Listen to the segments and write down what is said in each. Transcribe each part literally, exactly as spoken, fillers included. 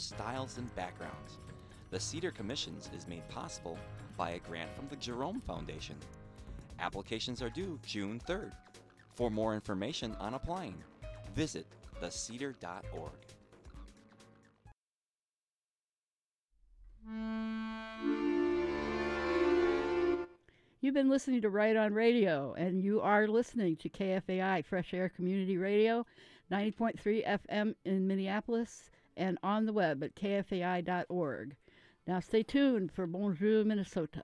styles and backgrounds. The Cedar Commissions is made possible by a grant from the Jerome Foundation. Applications are due June third. For more information on applying, visit the cedar dot org. You've been listening to Right On Radio, and you are listening to K F A I, Fresh Air Community Radio, ninety point three F M in Minneapolis, and on the web at k f a i dot org. Now stay tuned for Bonjour, Minnesota.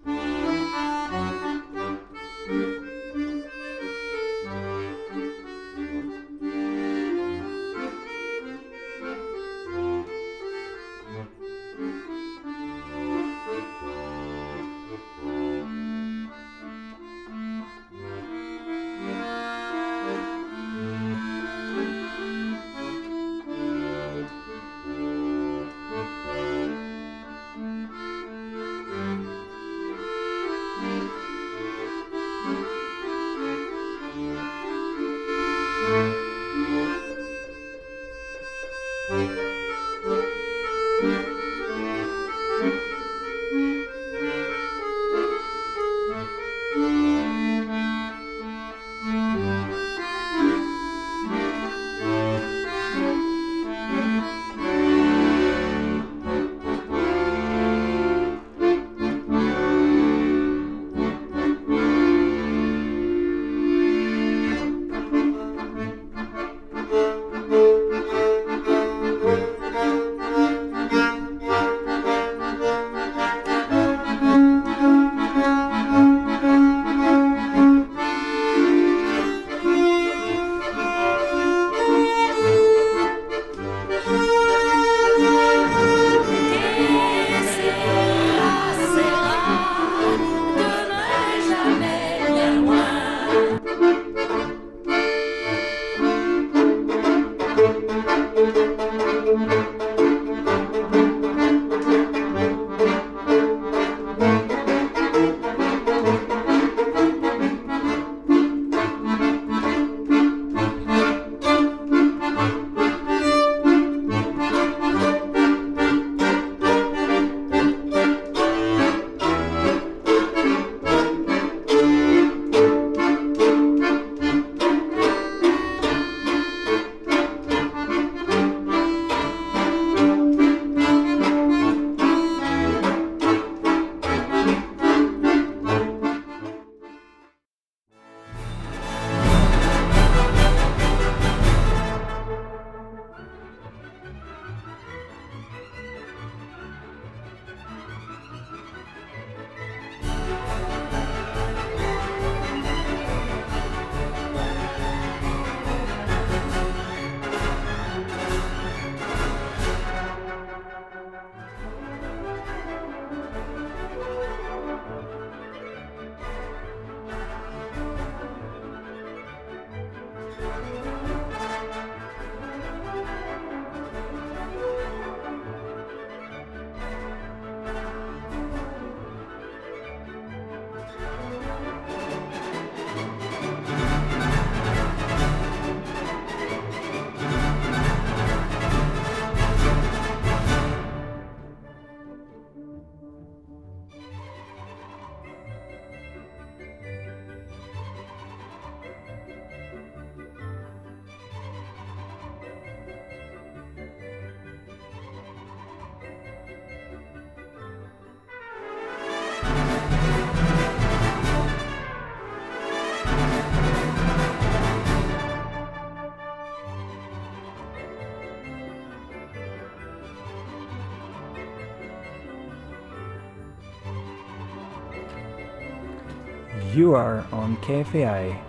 You are on K F A I.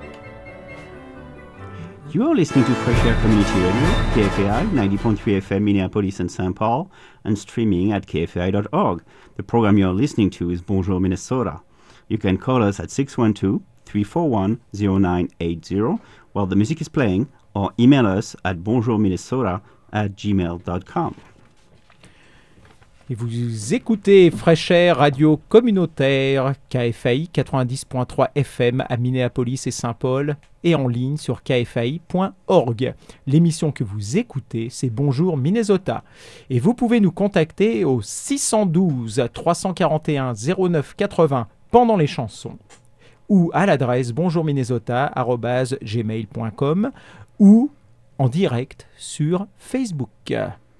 You are listening to Fresh Air Community Radio, K F A I, ninety point three F M, Minneapolis and Saint Paul, and streaming at k f a i dot org. The program you are listening to is Bonjour, Minnesota. You can call us at six one two, three four one, zero nine eight zero while the music is playing, or email us at bonjourminnesota at gmail dot com. Et vous écoutez Fresh Air, radio communautaire, K F A I quatre-vingt-dix point trois F M à Minneapolis et Saint-Paul et en ligne sur k f a i point org. L'émission que vous écoutez, c'est Bonjour Minnesota. Et vous pouvez nous contacter au six un deux, trois quatre un, zéro neuf quatre zéro pendant les chansons ou à l'adresse bonjourminnesota arobase gmail point com ou en direct sur Facebook.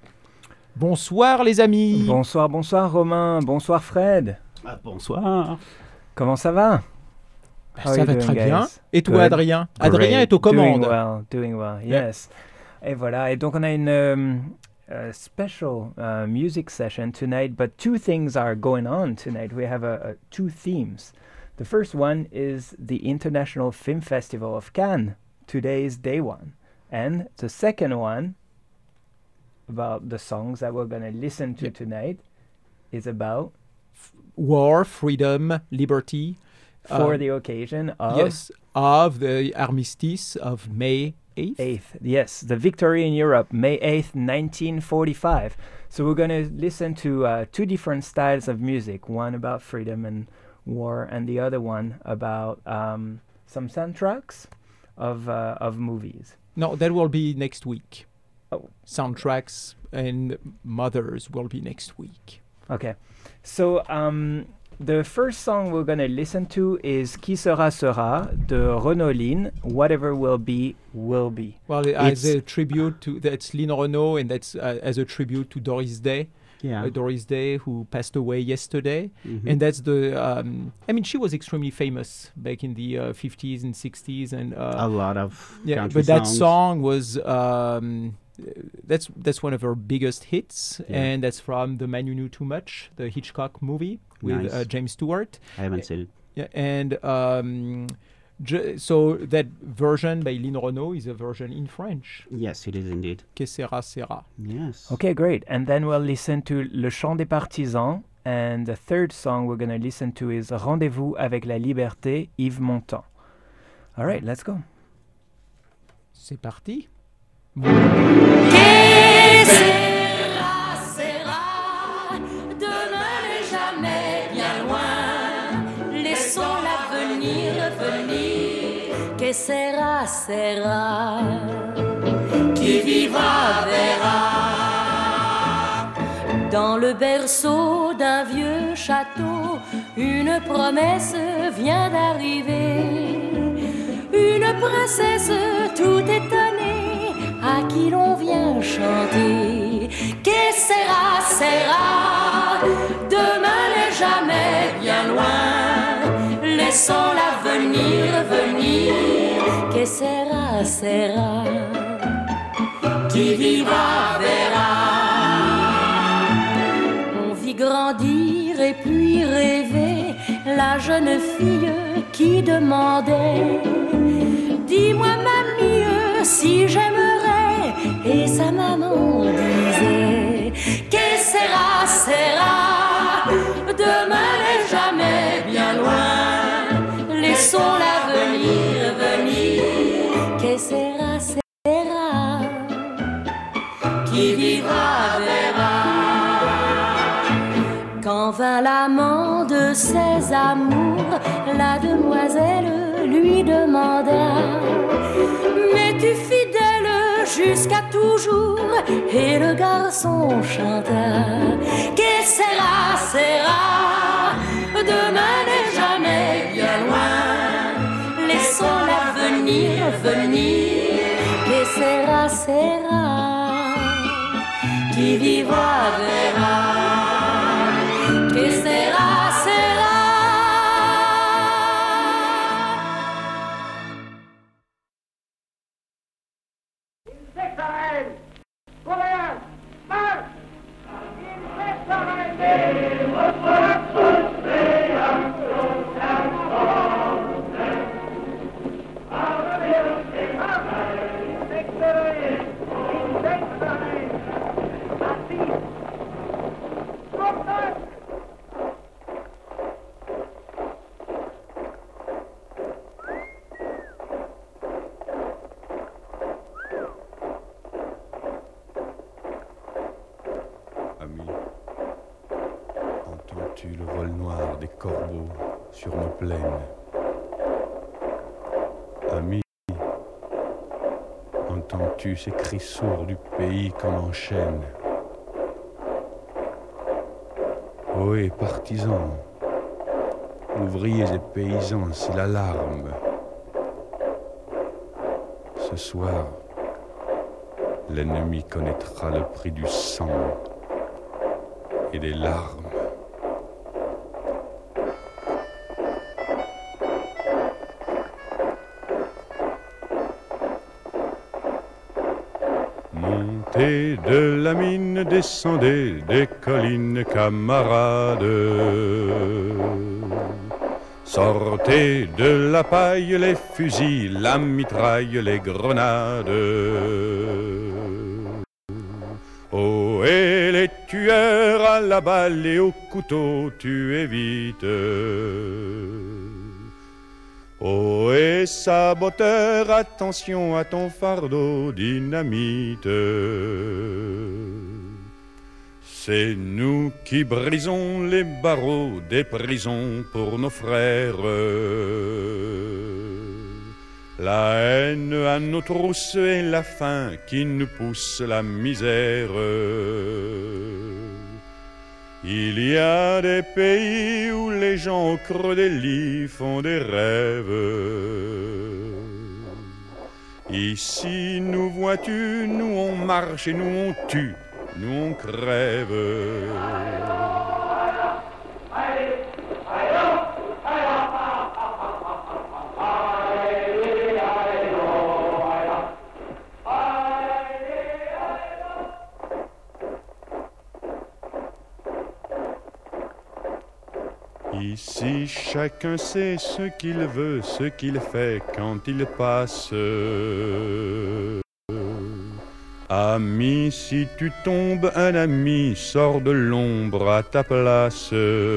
Bonsoir les amis. Bonsoir, bonsoir Romain, bonsoir Fred. Ah, bonsoir. Comment ça va? Ben, How are ça you va doing, très bien. guys? Et toi Good. Adrien? Adrien Great. est aux commandes. Doing well, doing well, yes. Et voilà, et donc on a une um, uh, special uh, music session tonight, but two things are going on tonight. We have a, a two themes. The first one is the International Film Festival of Cannes. Today is day one. And the second one, about the songs that we're going to listen to Yep. tonight, is about, War, freedom, liberty. for Um, the occasion of Yes, of the armistice of May eighth. eighth. Yes, the victory in Europe, May eighth, nineteen forty-five. So we're going to listen to uh, two different styles of music, one about freedom and war, and the other one about um, some soundtracks of uh, of movies. No, that will be next week. Oh. Soundtracks and mothers will be next week. Okay. So um, the first song we're going to listen to is Qui sera sera de Renaud Line, Whatever Will Be, Will Be. Well, as It's- a tribute to, that's Lynn Renault, and that's uh, as a tribute to Doris Day. Yeah. Uh, Doris Day, who passed away yesterday. Mhm. And that's the, um, I mean, she was extremely famous back in the uh, fifties and sixties. And uh, a lot of yeah, country but that songs. song was, um, that's that's one of her biggest hits. Yeah. And that's from The Man You Knew Too Much, the Hitchcock movie with Nice. uh, James Stewart. I haven't seen it. Yeah, and um, j- so that version by Lynn Renault is a version in French. Yes, it is indeed. Que sera, sera. Yes. Okay, great. And then we'll listen to Le Chant des Partisans. And the third song we're going to listen to is Rendez-vous avec la liberté, Yves Montand. All right, let's go. C'est parti. Que sera, sera, demain n'est jamais bien loin. Laissons l'avenir venir. Que sera, sera, qui vivra verra. Dans le berceau d'un vieux château, une promesse vient d'arriver. Une princesse tout étonnée à qui l'on vient chanter. Que sera, sera, demain n'est jamais bien loin. Laissons l'avenir venir. Que sera, sera, qui vivra verra. On vit grandir et puis rêver la jeune fille qui demandait: dis-moi mamie si j'aimerais. Et sa maman disait: que sera, sera, demain n'est jamais bien loin. Laissons l'avenir venir. Que sera, sera, qui vivra verra. Quand vint l'amant de ses amours, la demoiselle lui demanda: m'es-tu fidèle jusqu'à toujours? Et le garçon chanta: que sera, sera, demain n'est jamais bien loin. Laissons l'avenir venir. Que sera, sera, qui vivra verra. Que sera, sera. Insectarelle, colère, marche. Insectarelle. Insectarelle. Insectarelle. Assis. Entends-tu le vol noir des corbeaux sur nos plaines? Ami, entends-tu ces cris sourds du pays qu'on enchaîne? Ohé, partisans, ouvriers et paysans, c'est l'alarme. Ce soir, l'ennemi connaîtra le prix du sang et des larmes. Montez de la mine, descendez des collines, camarades. Sortez de la paille les fusils, la mitraille, les grenades. Oh, et les tueurs à la balle et au couteau, tuez vite. Oh, et saboteur, attention à ton fardeau, dynamite. C'est nous qui brisons les barreaux des prisons pour nos frères. La haine à nos trousses et la faim qui nous pousse la misère. Il y a des pays où les gens au creux des lits font des rêves. Ici, nous vois-tu, nous on marche et nous on tue, nous on crève. Ici, chacun sait ce qu'il veut, ce qu'il fait quand il passe. Ami, si tu tombes, un ami sort de l'ombre à ta place.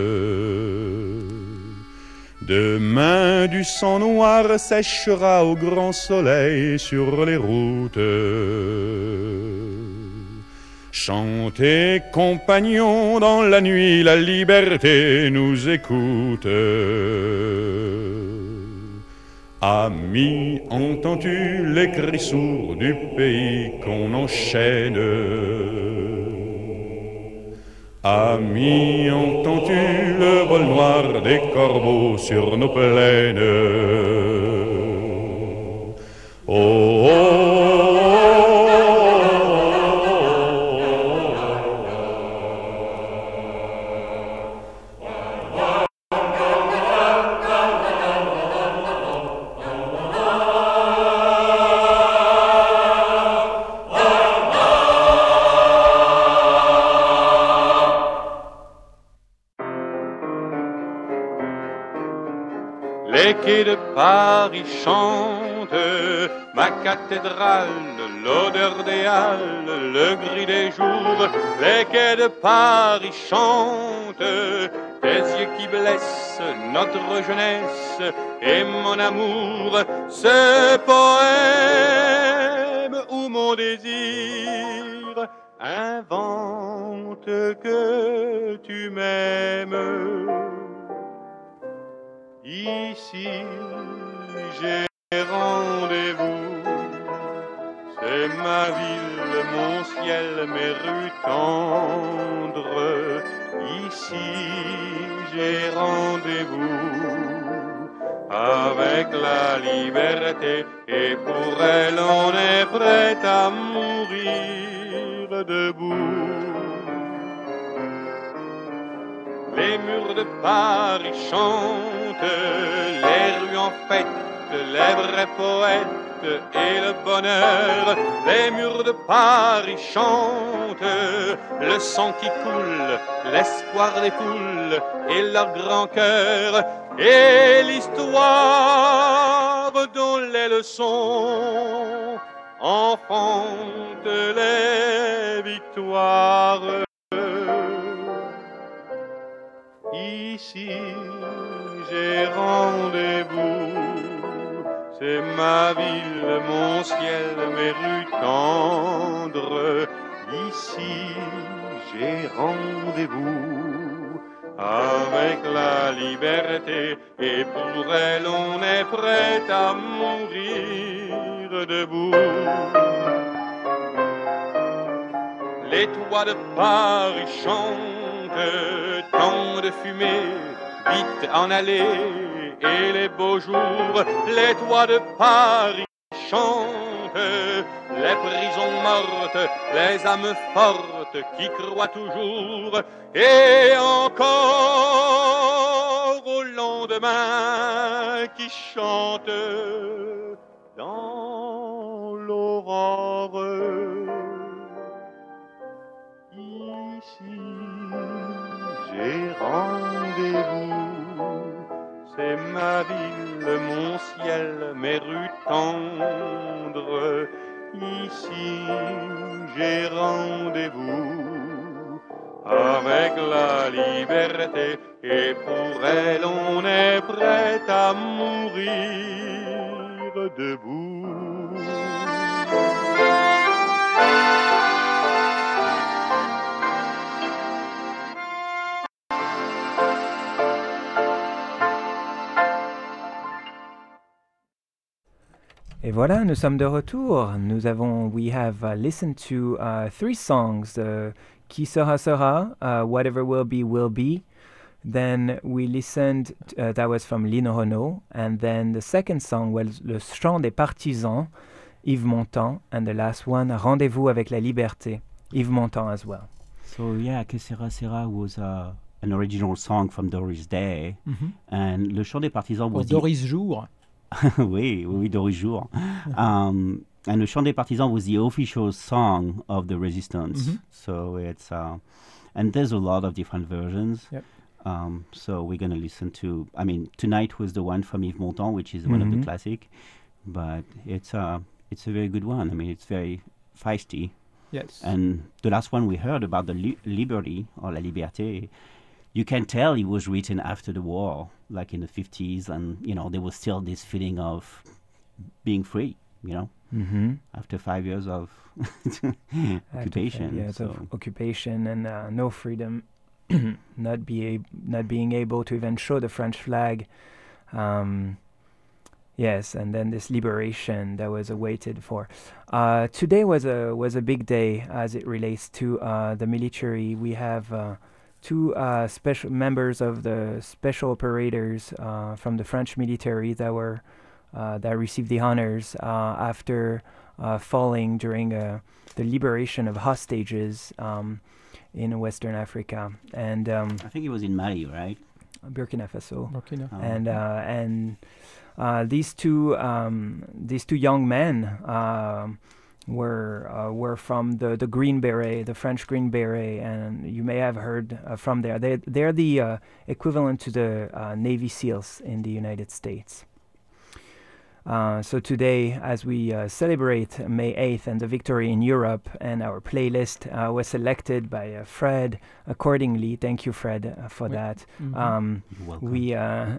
Demain, du sang noir séchera au grand soleil sur les routes. Chantez, compagnons, dans la nuit, la liberté nous écoute. Amis, entends-tu les cris sourds du pays qu'on enchaîne? Amis, entends-tu le vol noir des corbeaux sur nos plaines? Oh, oh. Les quais de Paris chantent, ma cathédrale, l'odeur des halles, le gris des jours. Les quais de Paris chantent, tes yeux qui blessent notre jeunesse et mon amour. Ce poème où mon désir invente que tu m'aimes. Ici, j'ai rendez-vous, c'est ma ville, mon ciel, mes rues tendres. Ici, j'ai rendez-vous avec la liberté, et pour elle, on est prêt à mourir debout. Les murs de Paris chantent, les rues en fête, les vrais poètes et le bonheur. Les murs de Paris chantent, le sang qui coule, l'espoir des poules et leur grand cœur, et l'histoire dont les leçons enfantent les victoires. Ici, j'ai rendez-vous, c'est ma ville, mon ciel, mes rues tendres. Ici, j'ai rendez-vous avec la liberté, et pour elle on est prêt à mourir debout. Les toits de Paris chantent, tant de fumée, vite en aller, et les beaux jours, les toits de Paris chantent, les prisons mortes, les âmes fortes qui croient toujours, et encore au lendemain qui chante dans l'aurore. Ici, j'ai rendez-vous, c'est ma ville, mon ciel, mes rues tendres. Ici, j'ai rendez-vous avec la liberté, et pour elle, on est prêt à mourir debout. Et voilà, nous sommes de retour. Nous avons, we have uh, listened to uh, three songs. Uh, Qui sera sera, uh, Whatever will be will be. Then we listened, t- uh, that was from Lino Renaud. And then the second song was Le Chant des Partisans, Yves Montand. And the last one, Rendez-vous avec la liberté, Yves Montand as well. So yeah, Que sera sera was uh, an original song from Doris Day. Mhm. And Le Chant des Partisans Pour was the Doris Jour. oui, oui, Doris Jour. um, and Le Chant des Partisans was the official song of the resistance. Mhm. So it's uh, and there's a lot of different versions. Yep. Um, so we're gonna listen to. I mean, tonight was the one from Yves Montand, which is one of the Mhm. classic, but it's uh, it's a very good one. I mean, it's very feisty. Yes. And the last one we heard about the li- liberty or la liberté, you can tell it was written after the war, like in the fifties, and you know there was still this feeling of being free, you know, Mm-hmm. after five years of occupation. Years so. of occupation and uh, no freedom, not be ab- not being able to even show the French flag. Um, yes, and then this liberation that was awaited for. Uh, today was a was a big day as it relates to uh, the military. We have uh, two uh, special members of the special operators uh, from the French military that were uh, that received the honors uh, after uh, falling during uh, the liberation of hostages um, in Western Africa and um, I think it was in Mali, right? Burkina Faso. Burkina. Oh. And uh, and uh, these two um, these two young men um, were uh, were from the, the Green Beret, the French Green Beret, and you may have heard uh, from there. They they're the uh, equivalent to the uh, Navy SEALs in the United States. Uh, so today, as we uh, celebrate May eighth and the victory in Europe, and our playlist uh, was selected by uh, Fred accordingly. Thank you, Fred, uh, for Oui. that. Mhm. Um, You're welcome. we uh,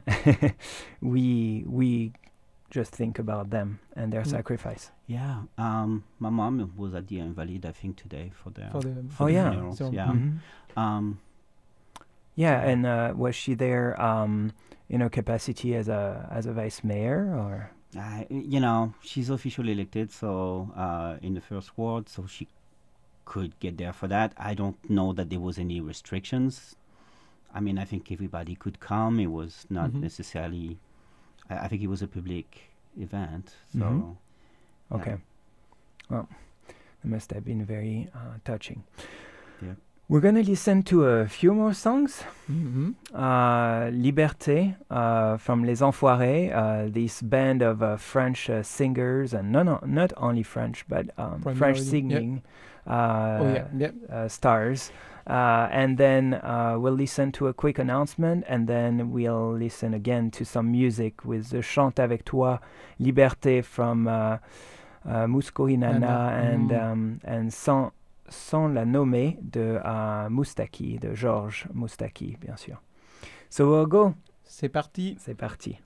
we we just think about them and their Mm. sacrifice. yeah, um, my mom was at the Invalides, I think, today for their For the- for Oh, the yeah. funerals, So- yeah. Mhm. Um, Yeah, and uh, was she there um, in her capacity as a as a vice mayor or? I, you know, she's officially elected, so uh, in the first ward, so she could get there for that. I don't know that there was any restrictions. I mean, I think everybody could come. It was not Mhm. necessarily. I, I think it was a public event, so. Mhm. yeah. Okay. Well, it must have been very uh, touching. Yeah. We're going to listen to a few more songs. Mhm. Uh, Liberté uh, from Les Enfoirés, uh, this band of uh, French uh, singers, and no, no, not only French, but um, French Primarily, yep. singing uh, Oh yeah. Yeah. uh, stars. Uh, and then uh, we'll listen to a quick announcement, and then we'll listen again to some music with the Chante avec toi, Liberté from uh, uh, Mouskouri Nana, Nana, and mm. um, and sans, sans la nommer de uh, Moustaki, de Georges Moustaki, bien sûr. So we'll go. C'est parti. C'est parti.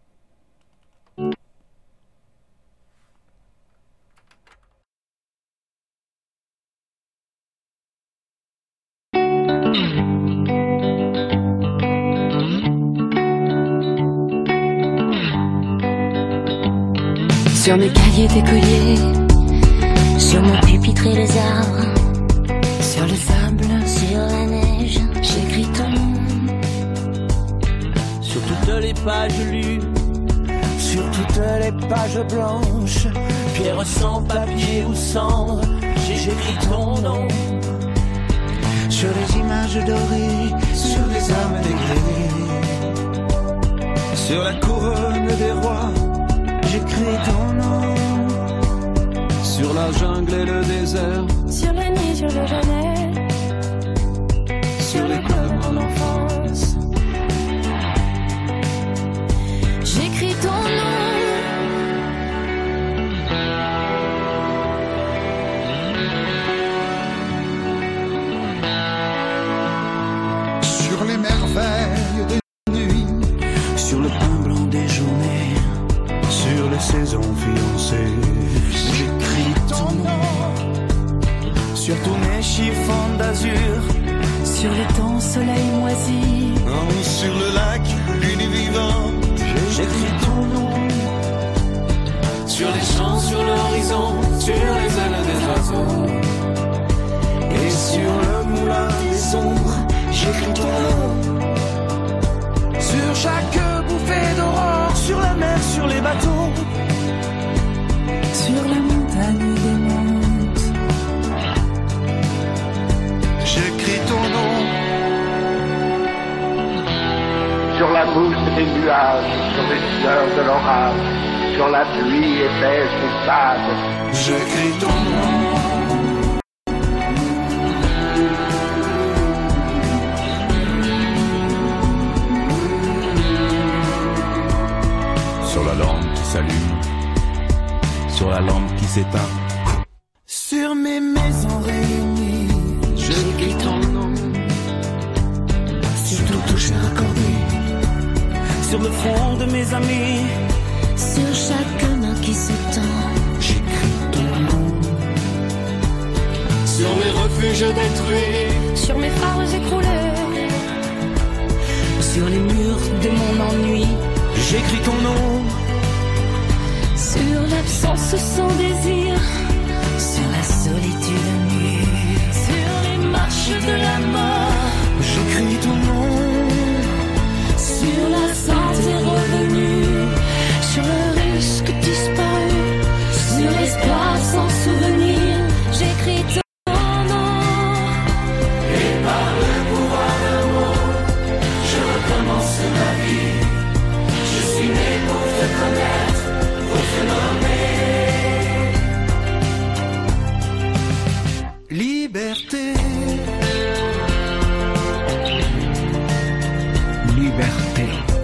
sur mes cahiers d'écolier, sur mon pupitre et les arbres, sur le sable, sur la neige, j'écris ton nom. Sur toutes les pages lues, sur toutes les pages blanches, pierre sans papier ou cendre, j'écris ton nom. Sur les images dorées, sur les âmes dégradées, sur la couronne des rois, j'écris ton nom. Sur la jungle et le désert, Sur la nuit, sur le jamais, sur les pleurs de mon enfance, j'écris ton nom. sur les merveilles des nuits, sur le pain blanc des journées, sur les saisons fiancées, j'écris ton nom. Sur tous mes chiffons d'azur, Sur le temps soleil moisi, oh, sur le lac, lune vivante, j'écris ton nom. Sur les champs, sur l'horizon, sur les ailes des oiseaux, et sur le moulin des ombres, j'écris ton nom. Sur chaque bouffée d'aurore, sur la mer, sur les bateaux, sur la montagne des montes, j'écris ton nom. Sur la mousse des nuages, sur les fleurs de l'orage, sur la pluie épaisse des sables, J'écris ton nom. Sur la lampe qui s'allume, sur la lampe qui s'éteint. Sur mes maisons réunies, j'écris ton nom. Sur tout toucher accordé, sur le front de mes amis, sur chaque main qui se tend, j'écris ton nom. Sur mes refuges détruits, sur mes phares écroulés, sur les murs de mon ennui, j'écris ton nom. sur l'absence sans désir, Sur la solitude nue, sur les marches de la mort, j'écris ton nom. sur la santé revenue, sur le risque disparu, sur l'espoir sans souvenir, j'écris ton nom. Et par le pouvoir d'un mot, je recommence ma vie. Je suis né pour te connaître, pour te nommer. Liberté. Liberté.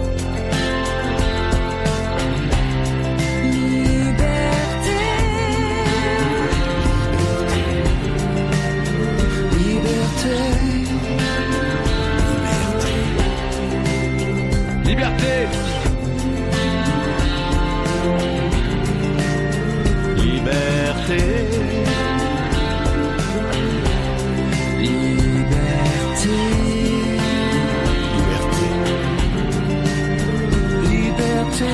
Liberté. Liberté! Liberté. Liberté. Liberté.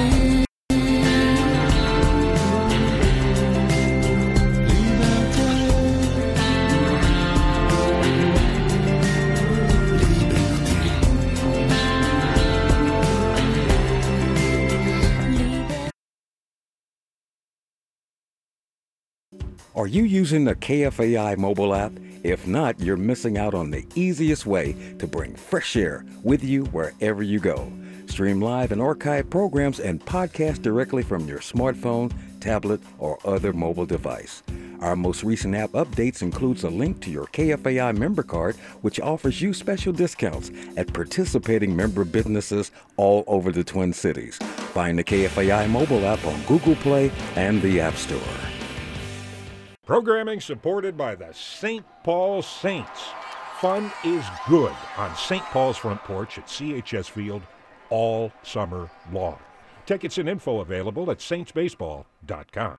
Are you using the K F A I mobile app? If not, you're missing out on the easiest way to bring fresh air with you wherever you go. Stream live and archive programs and podcast directly from your smartphone, tablet, or other mobile device. Our most recent app updates includes a link to your K F A I member card, which offers you special discounts at participating member businesses all over the Twin Cities. Find the K F A I mobile app on Google Play and the App Store. Programming supported by the Saint Paul Saints. Fun is good on Saint Paul's front porch at C H S Field all summer long. Tickets and info available at saints baseball dot com.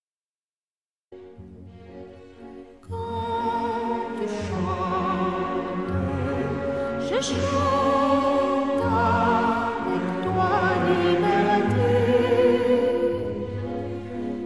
Je chante avec toi liberté.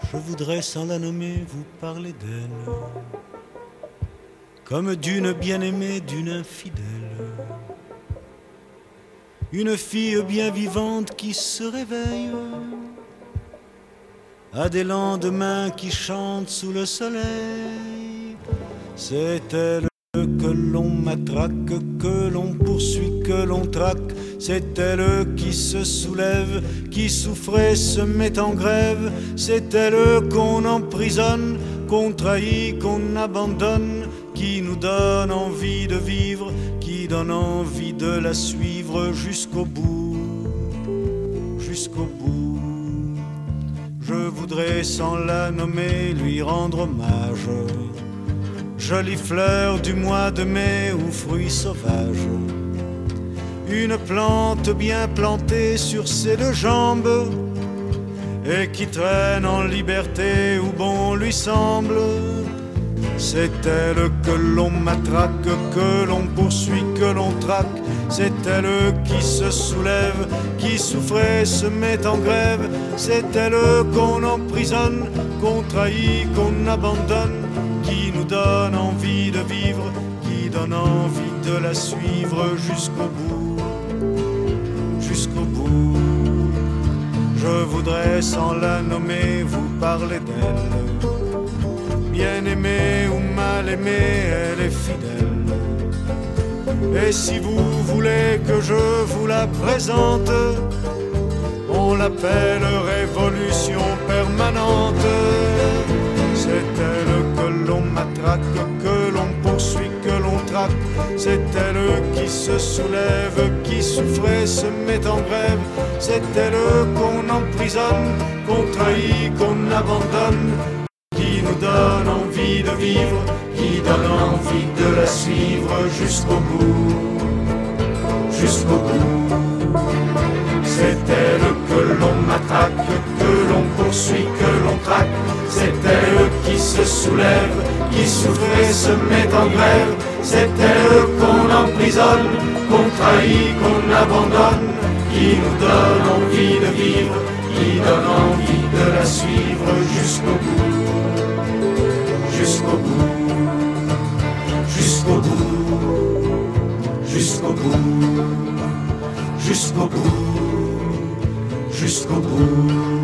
Je voudrais sans la nommer vous parler d'elle, comme d'une bien-aimée, d'une infidèle. Une fille bien vivante qui se réveille à des lendemains qui chantent sous le soleil. C'est elle que l'on matraque, que l'on poursuit, que l'on traque. C'est elle qui se soulève, qui souffrait, se met en grève. C'est elle qu'on emprisonne, qu'on trahit, qu'on abandonne, qui nous donne envie de vivre, qui donne envie de la suivre jusqu'au bout, jusqu'au bout. Je voudrais sans la nommer lui rendre hommage, jolie fleur du mois de mai ou fruit sauvage. Une plante bien plantée sur ses deux jambes et qui traîne en liberté où bon lui semble. C'est elle que l'on matraque, que l'on poursuit, que l'on traque. C'est elle qui se soulève, qui souffrait, se met en grève. C'est elle qu'on emprisonne, qu'on trahit, qu'on abandonne, qui nous donne envie de vivre, qui donne envie de la suivre jusqu'au bout, jusqu'au bout. Je voudrais sans la nommer vous parler d'elle. Bien aimée ou mal aimée, elle est fidèle. Et si vous voulez que je vous la présente, on l'appelle révolution permanente. C'est elle que l'on matraque, que l'on poursuit, que l'on traque. C'est elle qui se soulève, qui souffrait, se met en grève. C'est elle qu'on emprisonne, qu'on trahit, qu'on abandonne, qui nous donne envie de vivre, qui donne envie de la suivre jusqu'au bout, jusqu'au bout. C'est elle que l'on matraque, que l'on poursuit, que l'on traque. C'est elle qui se soulève, qui souffre et se met en grève. C'est elle qu'on emprisonne, qu'on trahit, qu'on abandonne, qui nous donne envie de vivre, qui donne envie de la suivre jusqu'au bout, jusqu'au bout, jusqu'au bout, jusqu'au bout, jusqu'au bout, jusqu'au bout.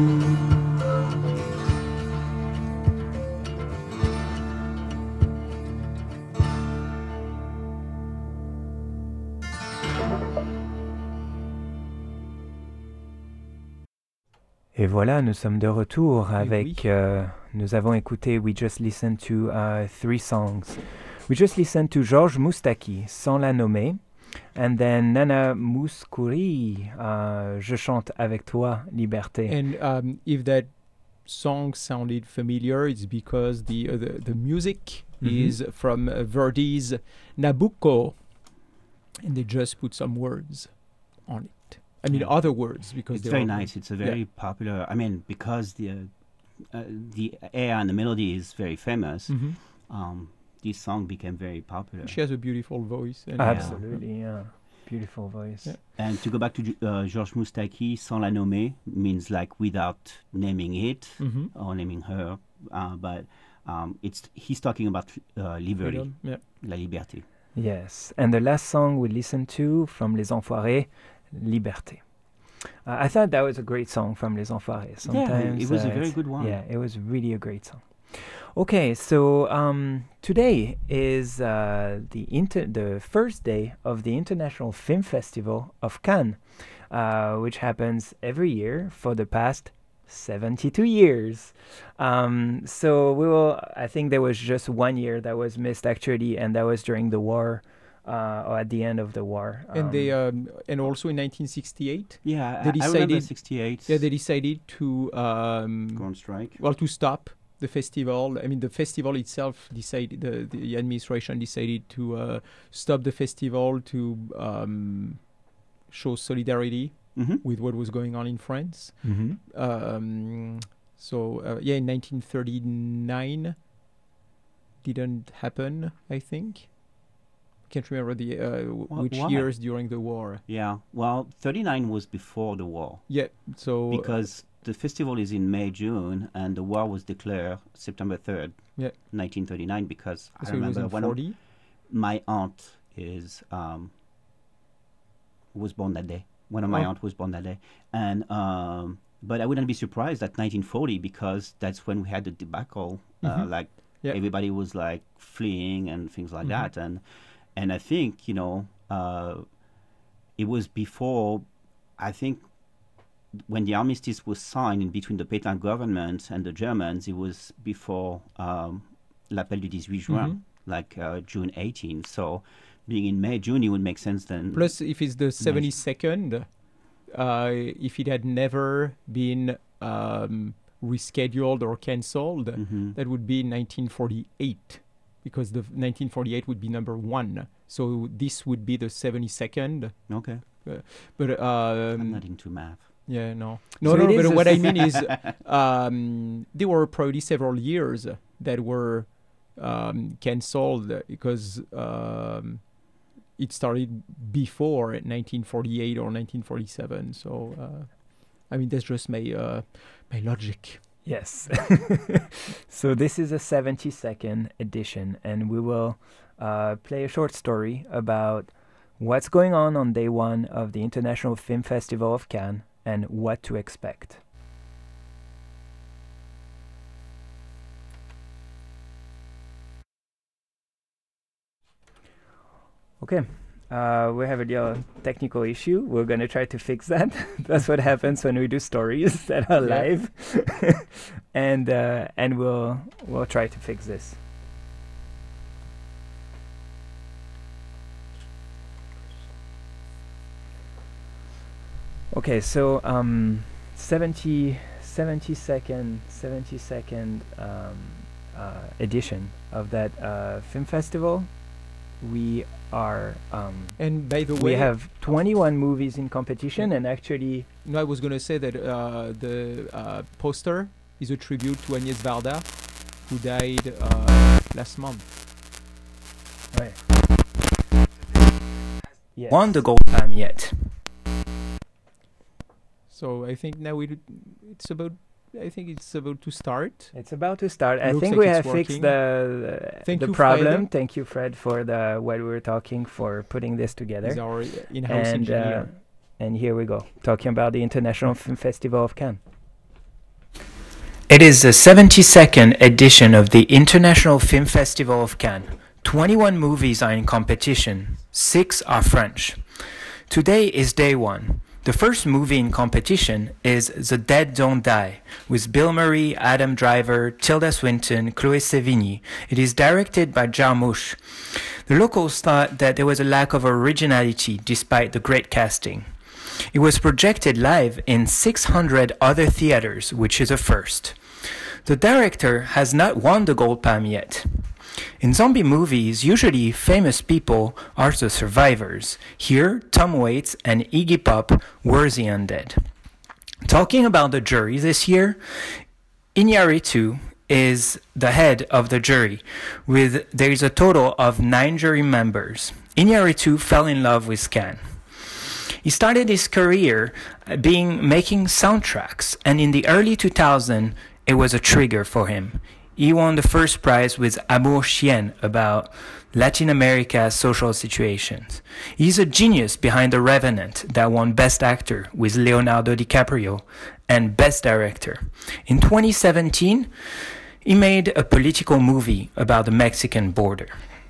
Et voilà, nous sommes de retour avec, oui. euh, nous avons écouté, we just listened to uh, three songs. We just listened to Georges Moustaki, Sans la nommer, and then Nana Mouskouri, uh, Je chante avec toi, Liberté. And um, if that song sounded familiar, it's because the uh, the, the music mm-hmm. is from uh, Verdi's Nabucco, and they just put some words on it. I mean, other words because it's very nice. It's a very yeah. popular. I mean, because the uh, uh, the air and the melody is very famous. Mm-hmm. Um, this song became very popular. She has a beautiful voice. And Absolutely, yeah. yeah, beautiful voice. Yeah. And to go back to uh, Georges Moustaki, sans la nommer means like without naming it mm-hmm. or naming her, uh, but um, it's he's talking about uh, liberty, Freedom, yeah. la liberté. Yes, and the last song we listened to from Les Enfoirés, Liberté. Uh, I thought that was a great song from Les Enfoirés. Sometimes, yeah, it was uh, a very good one. Yeah, it was really a great song. Okay, so um, today is uh, the inter- the first day of the International Film Festival of Cannes, uh, which happens every year for the past seventy-two years. Um, so we will. I think there was just one year that was missed actually, and that was during the war. Uh, or at the end of the war, um, and they um, and also in nineteen sixty-eight. Yeah, they I, decided, I remember sixty-eight. Yeah, they decided to um, go on strike. Well, to stop the festival. I mean, the festival itself decided. The, the administration decided to uh, stop the festival to um, show solidarity mm-hmm. with what was going on in France. Mm-hmm. Um, so uh, yeah, in nineteen thirty-nine, didn't happen. I think. Can't remember the uh, well, which why? years during the war. Yeah, well, thirty-nine was before the war. Yeah, so because the festival is in May, June, and the war was declared September third, yeah. nineteen thirty-nine, because so I remember it was in one forty? of my aunt is um, was born that day. One of my Oh. aunt was born that day, and um, but I wouldn't be surprised at nineteen forty because that's when we had the debacle. Uh, Mhm. like Yeah. everybody was like fleeing and things like Mhm. that, and and I think you know uh, it was before. I think when the armistice was signed in between the Pétain government and the Germans, it was before um, l'appel du dix-huit juin, Mhm. like uh, June eighteenth. So being in May, June, it would make sense then. Plus, if it's the seventy-second, uh, if it had never been um, rescheduled or cancelled, Mhm. that would be nineteen forty-eight, because the f- nineteen forty-eight would be number one. So this would be the seventy-second. Okay. Uh, but um, I'm not into math. Yeah, no, no, So no. it But is a what I s- mean is, um, there were probably several years that were um, cancelled because um, it started before nineteen forty-eight or nineteen forty-seven. So, uh, I mean, that's just my uh, my logic. Yes. So this is a seventy-second edition, and we will uh, play a short story about what's going on on day one of the International Film Festival of Cannes and what to expect. Okay. Uh, we have a little technical issue. We're going to try to fix that. That's what happens when we do stories that are Yeah. live. and uh, and we'll we'll try to fix this. Okay, so um, seventy, seventy second, seventy second um, uh, edition of that uh, film festival. We are um, And by the we way, have twenty-one movies in competition, Yeah. and actually no, I was going to say that uh, the uh, poster is a tribute to Agnès Varda, who died uh, last month. right. Yes. won the gold palm yet. So I think now we it's about. I think it's about to start. It's about to start. I Looks think like we it's have fixed working. the Thank the you, problem. Fred. Thank you, Fred, for the what we were talking for putting this together. He's our in-house and engineer. uh, and here we go, talking about the International Film Festival of Cannes. It is the seventy-second edition of the International Film Festival of Cannes. twenty-one movies are in competition. Six are French. Today is day one. The first movie in competition is The Dead Don't Die, with Bill Murray, Adam Driver, Tilda Swinton, Chloé Sevigny. It is directed by Jarmusch. The locals thought that there was a lack of originality despite the great casting. It was projected live in six hundred other theaters, which is a first. The director has not won the Gold Palm yet. In zombie movies, usually famous people are the survivors. Here, Tom Waits and Iggy Pop were the undead. Talking about the jury this year, Iñárritu is the head of the jury, with there is a total of nine jury members. Iñárritu fell in love with Cannes. He started his career uh, being making soundtracks, and in the early two thousands, it was a trigger for him. He won the first prize with Amour Chien about Latin America's social situations. He's a genius behind The Revenant that won Best Actor with Leonardo DiCaprio and Best Director. In twenty seventeen, he made a political movie about the Mexican border.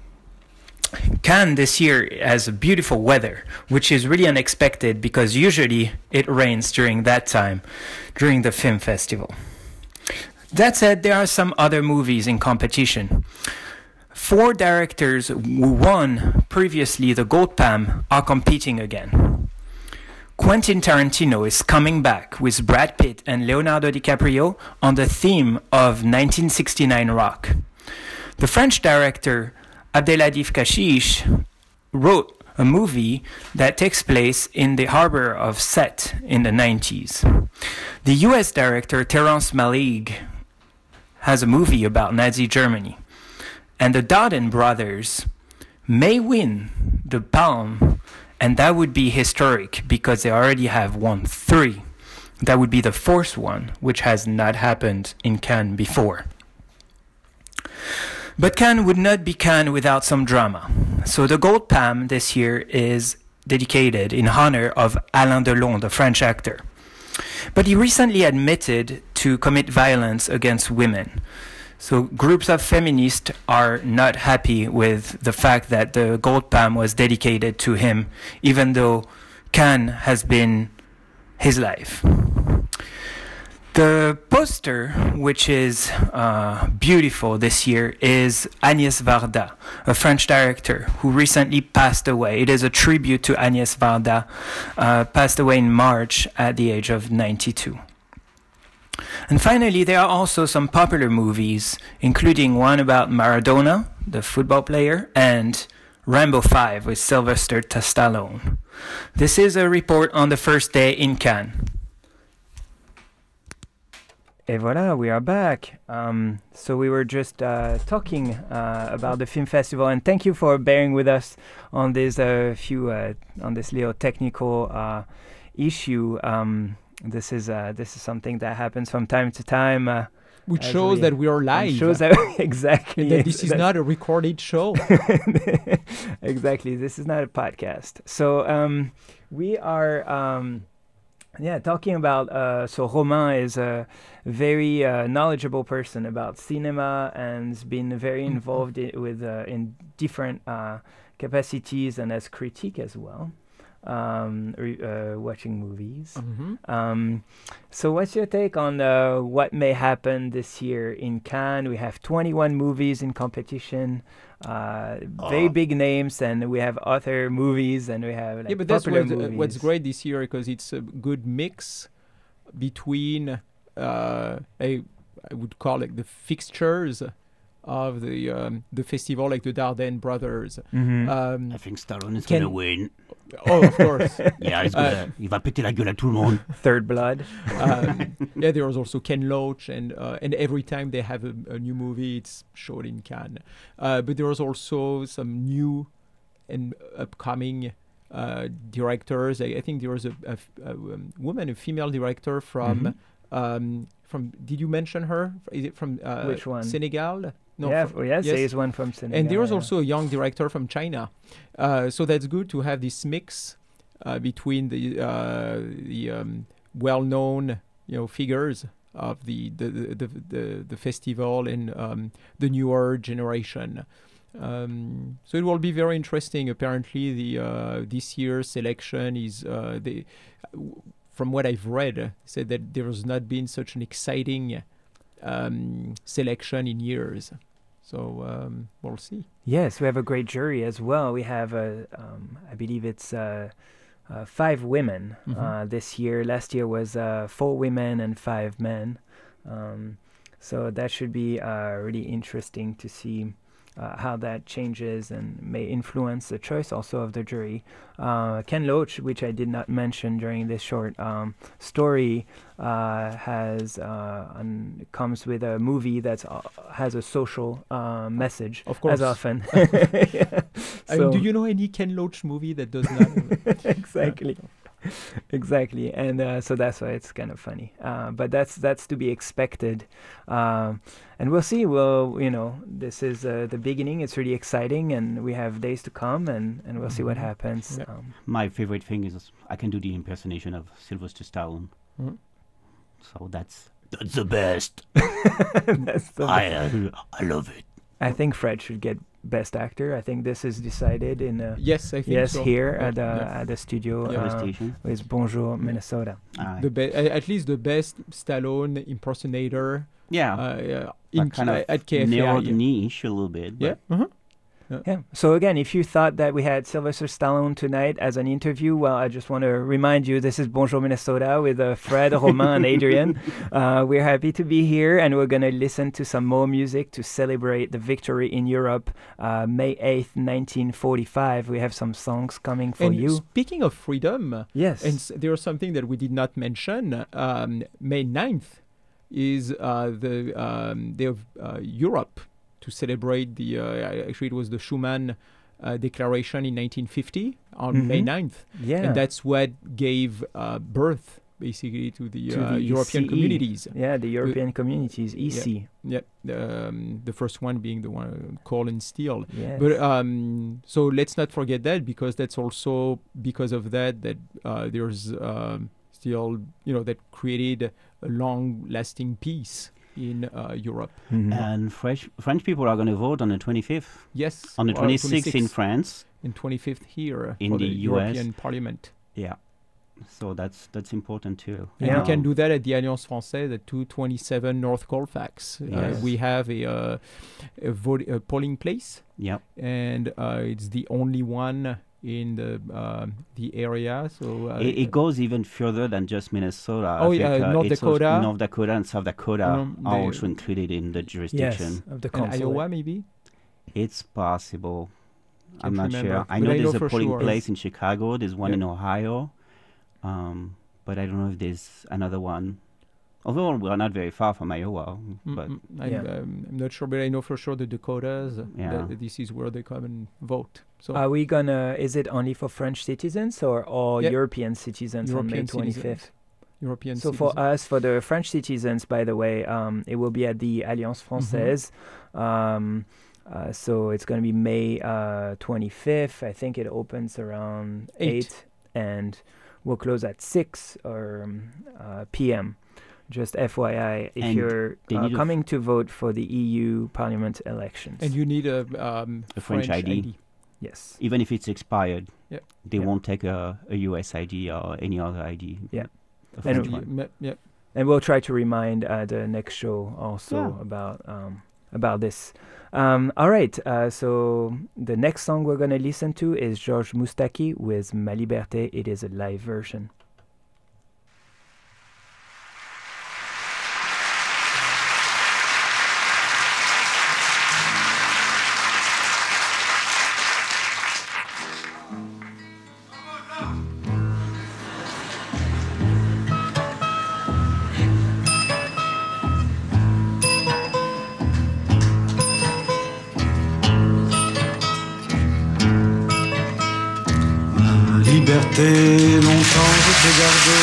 Cannes this year has beautiful weather, which is really unexpected because usually it rains during that time, during the film festival. That said, there are some other movies in competition. Four directors who won previously the Gold Palm are competing again. Quentin Tarantino is coming back with Brad Pitt and Leonardo DiCaprio on the theme of nineteen sixty-nine rock. The French director Abdelatif Kashish wrote a movie that takes place in the harbor of Sète in the nineties. The U S director Terrence Malick has a movie about Nazi Germany. And the Dardenne brothers may win the Palm, and that would be historic because they already have won three that would be the fourth one, which has not happened in Cannes before. But Cannes would not be Cannes without some drama. So the Gold Palm this year is dedicated in honor of Alain Delon, the French actor. But he recently admitted to commit violence against women. So groups of feminists are not happy with the fact that the Gold Palm was dedicated to him, even though Cannes has been his life. The poster, which is uh, beautiful this year, is Agnès Varda, a French director who recently passed away. It is a tribute to Agnès Varda, uh, passed away in March at the age of ninety-two. And finally, there are also some popular movies, including one about Maradona, the football player, and Rambo five with Sylvester Stallone. This is a report on the first day in Cannes. Et voilà, we are back. Um, so we were just uh, talking uh, about the film festival, and thank you for bearing with us on this uh, few uh, on this little technical uh, issue. Um, this is uh, this is something that happens from time to time. Uh, Which shows we, that we are live. Shows that exactly. And that this is not a recorded show. Exactly, this is not a podcast. So um, we are. Um, Yeah, talking about, uh, so Romain is a very uh, knowledgeable person about cinema and has been very involved I- with uh, in different uh, capacities and as critique as well, um, re- uh, watching movies. Mm-hmm. Um, so what's your take on uh, what may happen this year in Cannes? We have twenty-one movies in competition. Uh, very Oh. big names, and we have other movies, and we have like, yeah, but that's popular what's, uh, movies. what's great this year, because it's a good mix between uh, a, I would call it the fixtures of the um, the festival, like the Dardenne brothers. Mhm. Um, I think Stallone is can- gonna win. Oh, of course. Yeah, he's gonna, Uh, il va péter la gueule à tout le monde. Third Blood. um, yeah, there was also Ken Loach, and uh, and every time they have a, a new movie, it's shown in Cannes. Uh, but there was also some new and upcoming uh, directors. I, I think there was a, a, f- a, um, woman, a female director from Mhm. um, from. Did you mention her? Is it from uh, Which one? Senegal? Yeah, fro- f- yes, there is one from Senegal. And there was yeah. also a young director from China. Uh, so that's good to have this mix uh, between the uh, the um, well-known, you know, figures of the the the, the, the, the festival and um, the newer generation. Um, so it will be very interesting. Apparently, the uh, this year's selection is uh, the w- from what I've read, said that there has not been such an exciting um, selection in years. So um, we'll see. Yes, we have a great jury as well. We have, uh, um, I believe it's uh, uh, five women Mhm. uh, this year. Last year was uh, four women and five men. Um, so that should be uh, really interesting to see uh, how that changes and may influence the choice also of the jury. Uh, Ken Loach, which I did not mention during this short um, story, uh, has uh, un- comes with a movie that uh, has a social uh, message. Of course. as often. Yeah. I mean, do So- you know any Ken Loach movie that does not? exactly. Exactly, and uh, so that's why it's kind of funny. Uh, but that's that's to be expected, um, and we'll see. Well, you know, this is uh, the beginning. It's really exciting, and we have days to come, and, and we'll see what Mhm. happens. Yeah. Um, My favorite thing is I can do the impersonation of Sylvester Stallone. Mhm. So that's that's the best. that's the I uh, I love it. I think Fred should get Best Actor. I think this is decided in. Uh, Yes, I think yes, so. here Yeah, at the yeah. at the studio Yeah. uh, Station. with Bonjour Minnesota. The be- a- at least the best Stallone impersonator. Yeah. Uh, yeah, That in kind K- of at K F A I. narrowed the niche a little bit. Yeah. but- Uh-huh. Yeah. So again, if you thought that we had Sylvester Stallone tonight as an interview, well, I just want to remind you this is Bonjour Minnesota with uh, Fred, Romain, and Adrian. Uh, we're happy to be here, and we're going to listen to some more music to celebrate the victory in Europe, uh, May eighth, nineteen forty-five. We have some songs coming for and you. speaking of freedom, Yes. and s- there is something that we did not mention. Um, May ninth is uh, the um, Day of uh, Europe to celebrate the. Uh, actually, it was the Schuman uh, Declaration in nineteen fifty on Mhm. May ninth. Yeah. and that's what gave uh, birth basically to the, To uh, the European C E. communities. Yeah, the European Uh, communities, E C. Yeah, yeah. Um, the first one being the one coal and steel. Yes. But um, so let's not forget that, because that's also because of that that uh, there's um, still, you know, that created a long-lasting peace in uh, Europe. Mm-hmm. And French French people are going to vote on the twenty-fifth. Yes. On the uh, twenty-sixth in France. And twenty-fifth here in for the, the U S. European Parliament. Yeah. So that's that's important too. And Yeah. you can do that at the Alliance Française at two twenty-seven North Colfax. Uh, Yes. we have a, uh, a, vote, a polling place. Yeah. And uh, it's the only one in the uh, the area. So uh, It, it goes even further than just Minnesota. Oh, I yeah, think, uh, North it's also Dakota. North Dakota and South Dakota Um, are they- also included in the jurisdiction. Yes, of the and consulate. Iowa, maybe? It's possible. I'm Can't not remember. sure. I But know I know there's a for polling sure. place in Chicago. There's one Yeah. in Ohio. Um, but I don't know if there's another one. Although we're not very far from Iowa. Mm, But mm, I'm, Yeah. um, I'm not sure, but I know for sure the Dakotas. uh, Yeah. that this is where they come and vote. So Are we gonna? Is it only for French citizens or all Yeah. European citizens on May European twenty-fifth? citizens. European So for citizens. us, for the French citizens, by the way, um, it will be at the Alliance Française. Um, uh, so it's going to be May uh, twenty-fifth. I think it opens around Eight. eight, and we'll close at six or um, uh, p m. Just F Y I, if And you're they uh, need a f- coming to vote for the E U Parliament elections. And you need a, um, A French I D. Yes. Even if it's expired, Yeah. they Yeah. won't take a, a U S I D or any other I D. Yeah. A And French we- one. Me- yeah. And we'll try to remind uh, the next show also Yeah. about um, about this. Um, all right, uh, so the next song we're going to listen to is Georges Moustaki with Ma Liberté. It is a live version. Ma liberté, longtemps je t'ai gardé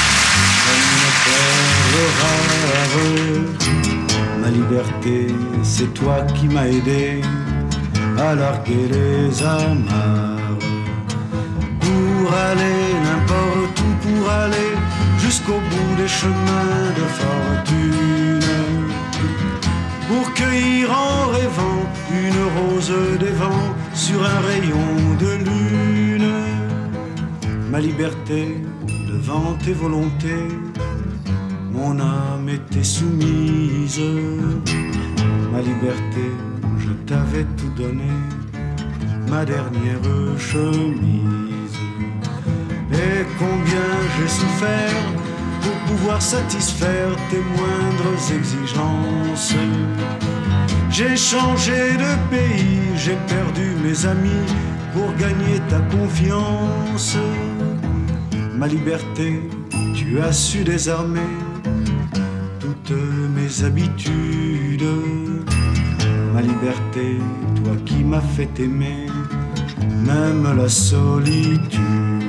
comme une perle rare. Ma liberté, c'est toi qui m'as aidé à larguer les amarres. Pour aller n'importe où, pour aller jusqu'au bout des chemins de fortune. Pour cueillir en rêvant une rose des vents sur un rayon de lune. Ma liberté devant tes volontés, mon âme était soumise. Ma liberté, je t'avais tout donné, ma dernière chemise. Et combien j'ai souffert pour pouvoir satisfaire tes moindres exigences. J'ai changé de pays, j'ai perdu mes amis pour gagner ta confiance. Ma liberté, tu as su désarmer toutes mes habitudes. Ma liberté, toi qui m'as fait aimer même la solitude.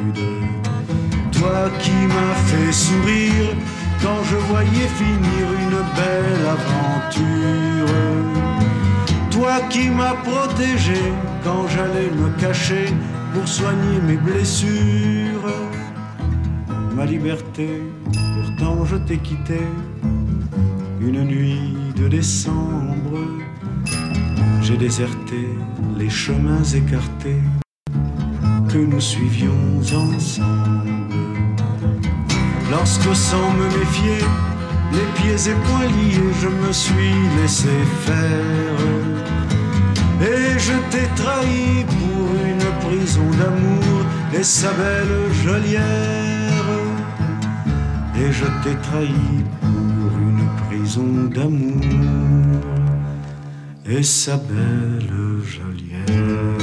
Toi qui m'as fait sourire quand je voyais finir une belle aventure. Toi qui m'as protégé quand j'allais me cacher pour soigner mes blessures. Ma liberté, pourtant je t'ai quitté une nuit de décembre. J'ai déserté les chemins écartés que nous suivions ensemble. Lorsque sans me méfier, les pieds et poings liés, je me suis laissé faire. Et je t'ai trahi pour une prison d'amour et sa belle geôlière. Et je t'ai trahi pour une prison d'amour et sa belle geôlière.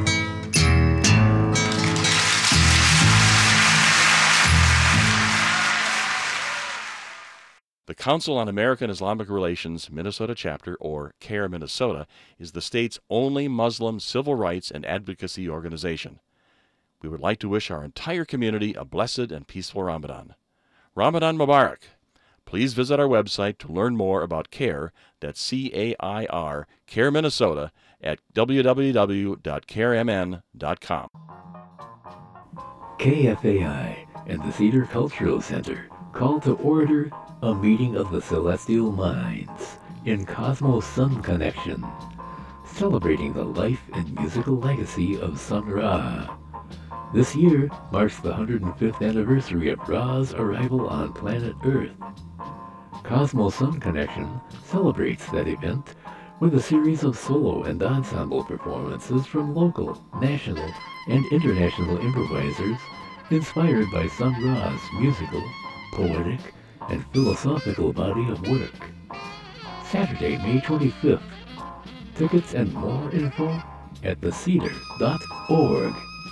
The Council on American Islamic Relations Minnesota Chapter, or CARE Minnesota, is the state's only Muslim civil rights and advocacy organization. We would like to wish our entire community a blessed and peaceful Ramadan. Ramadan Mubarak. Please visit our website to learn more about CARE, that's C A I R, CARE Minnesota, at w w w dot care m n dot com. K F A I and the Cedar Cultural Center call to order a meeting of the celestial minds in Cosmos Sun Connection, celebrating the life and musical legacy of Sun Ra. This year marks the one hundred fifth anniversary of Ra's arrival on planet Earth. Cosmos Sun Connection celebrates that event with a series of solo and ensemble performances from local, national, and international improvisers inspired by Sun Ra's musical, poetic, and philosophical body of work. Saturday, May twenty-fifth. Tickets and more info at the cedar dot org.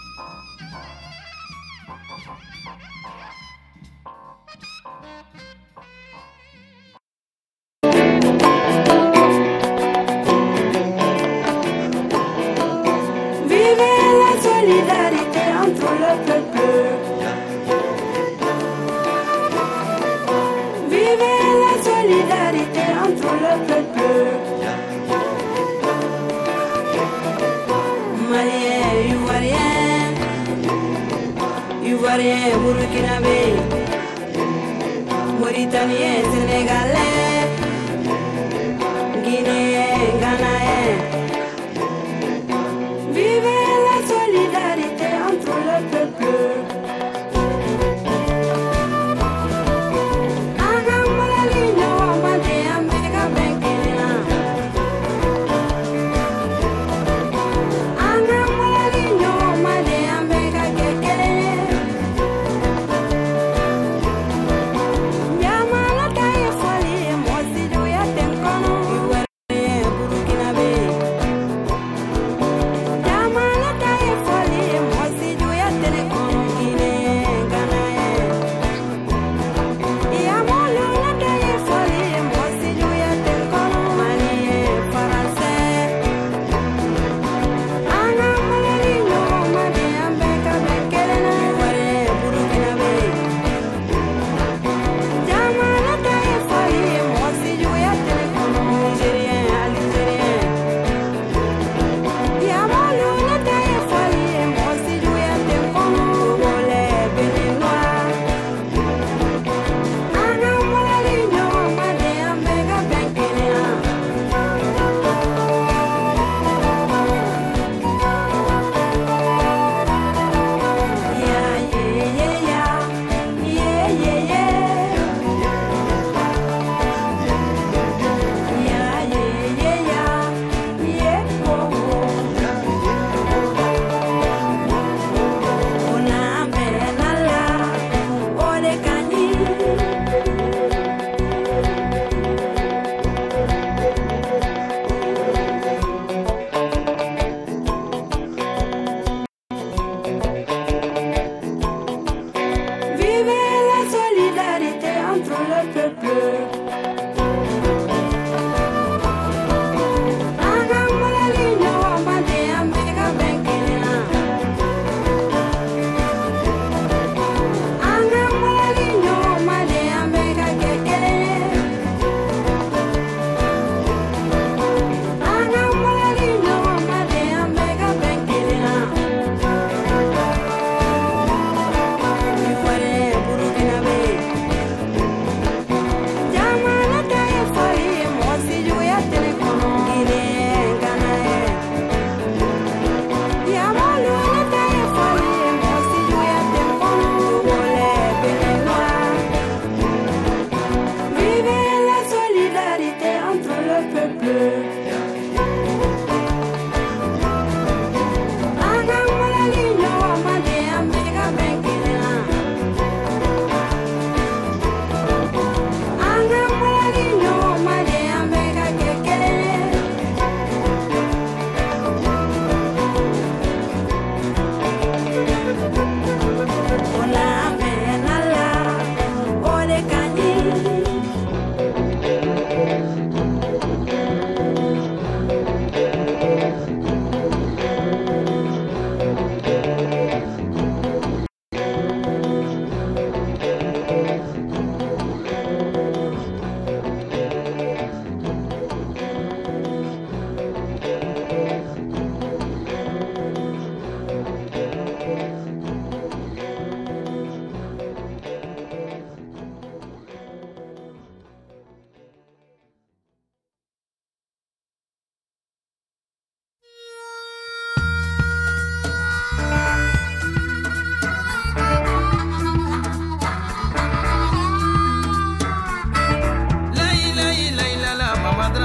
Ivoirien, Burkinabé, Mauritanien, Sénégalais, Guinéen, Ghanaien. Vivez la solidarité entre le peuple.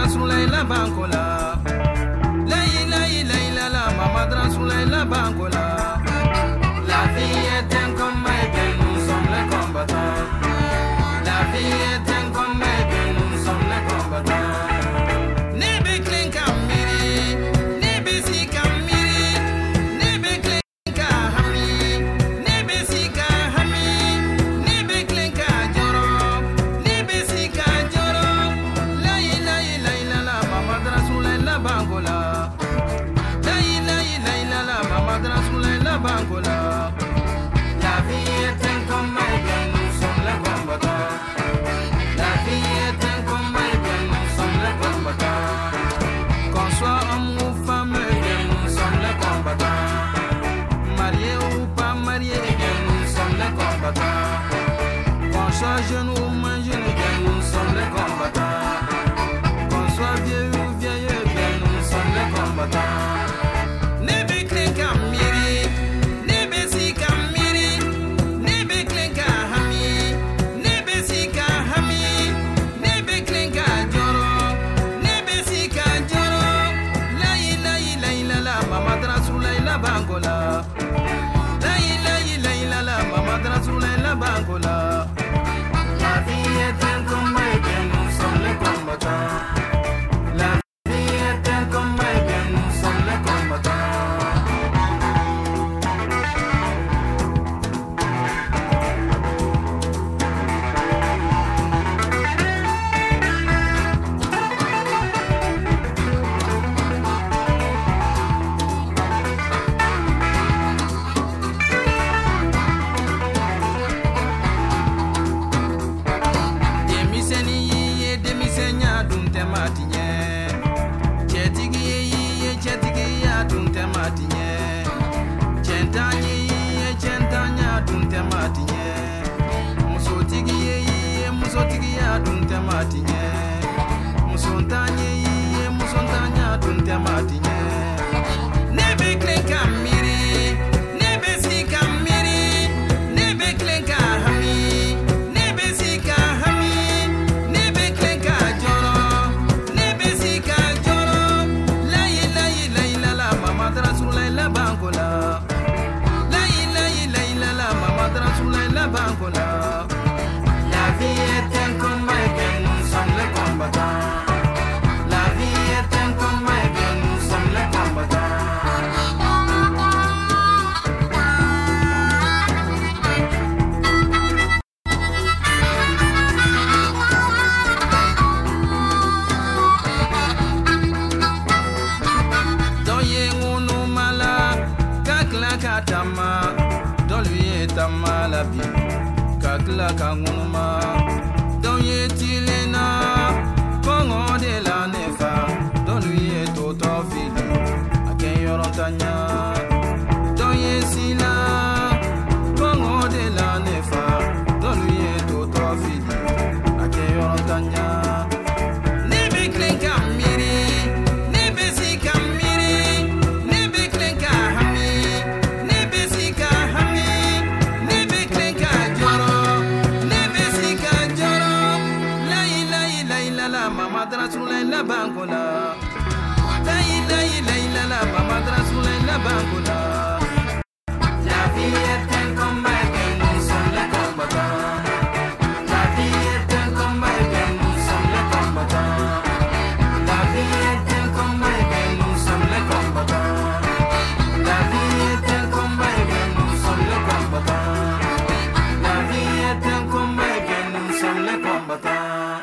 Sulaila Bankola. Lai lai lai la la Mamadra Sulaila Bankola. La vie est un combat et bien nous sommes les combattants. La vie est un combat et bien nous sommes les combattants. Nebe Klinka Miri, Nebe Sika Miri, Nebe Klinka Hami, Nebe Sika Hami, Nebe Klinka Joro, Nebe Sika Joro. Lai lai lai la la Mamadra Sulaila Bankola. Lai lai lai la la Mamadra Sulaila Bankola. La vie est un combat et bien nous sommes les combattants. La vie est un combat et bien nous sommes les combattants. Qu'on soit homme ou femme, eh bien nous sommes les combattants. Marié ou pas marié, eh bien nous sommes les combattants. Qu'on soit jeune ou moins jeune, eh bien nous sommes les combattants. Qu'on soit vieux ou vieille, eh bien nous sommes les combattants. Nebe Klinka Miri, Nebe Sika Miri, Nebe Klinka Hami, Nebe Sika Hami, Nebe Klinka Joro, Nebe Sika Joro. Lai lai lai la la Mamadra Sulaila Bankola. Lai lai lai la la Mamadra Sulaila Bankola. La vie est un combat et bien nous sommes les combattants. La vie est un combat et bien nous sommes les combattants. Demiseni ye demisenya dunte matinye. Chetigi ye chetigi ya dunte matinye. Chentanyi ye chentanya dunte matinye. Musotigi ye musotigi ya dunte matinye. Musontanyi ye musontanya dunte matinye. Nebe Klinka Miri, Nebe Sika Miri, Nebe Klinka Hami, Nebe Sika Hami, Nebe Klinka Joro, Nebe Sika Joro. Lai lai lai la la Mamadra Sulaila Bankola. Lai lai lai la la Mamadra Sulaila Bankola. La vie est un combat et bien nous sommes les combattants. La vie est un combat et bien nous sommes les combattants. Doye ngunu mala, kakla katama, dolui etama la bi, kakla kangunuma. Doye tilena, kongo de la nefa, dolui etoto fili, aken yorontanya. Doye sila, kongo de la nefa, dolui etoto fili, aken yorontanya. Nebe Klinka Miri, Nebe Sika Miri, Nebe Klinka Hami, Nebe Sika Hami, Nebe Klinka Joro, Nebe Sika Joro. Lai lai lai la la Mamadra Sulaila Bankola. Lai lai lai la la Mamadra Sulaila Bankola. La vie est un combat et bien nous sommes les combattants. La vie est un combat et bien nous sommes les combattants. La vie est un combat et bien nous sommes les combattants. La vie est un combat et bien nous sommes les combattants. La vie est un combat et bien nous sommes les combattants.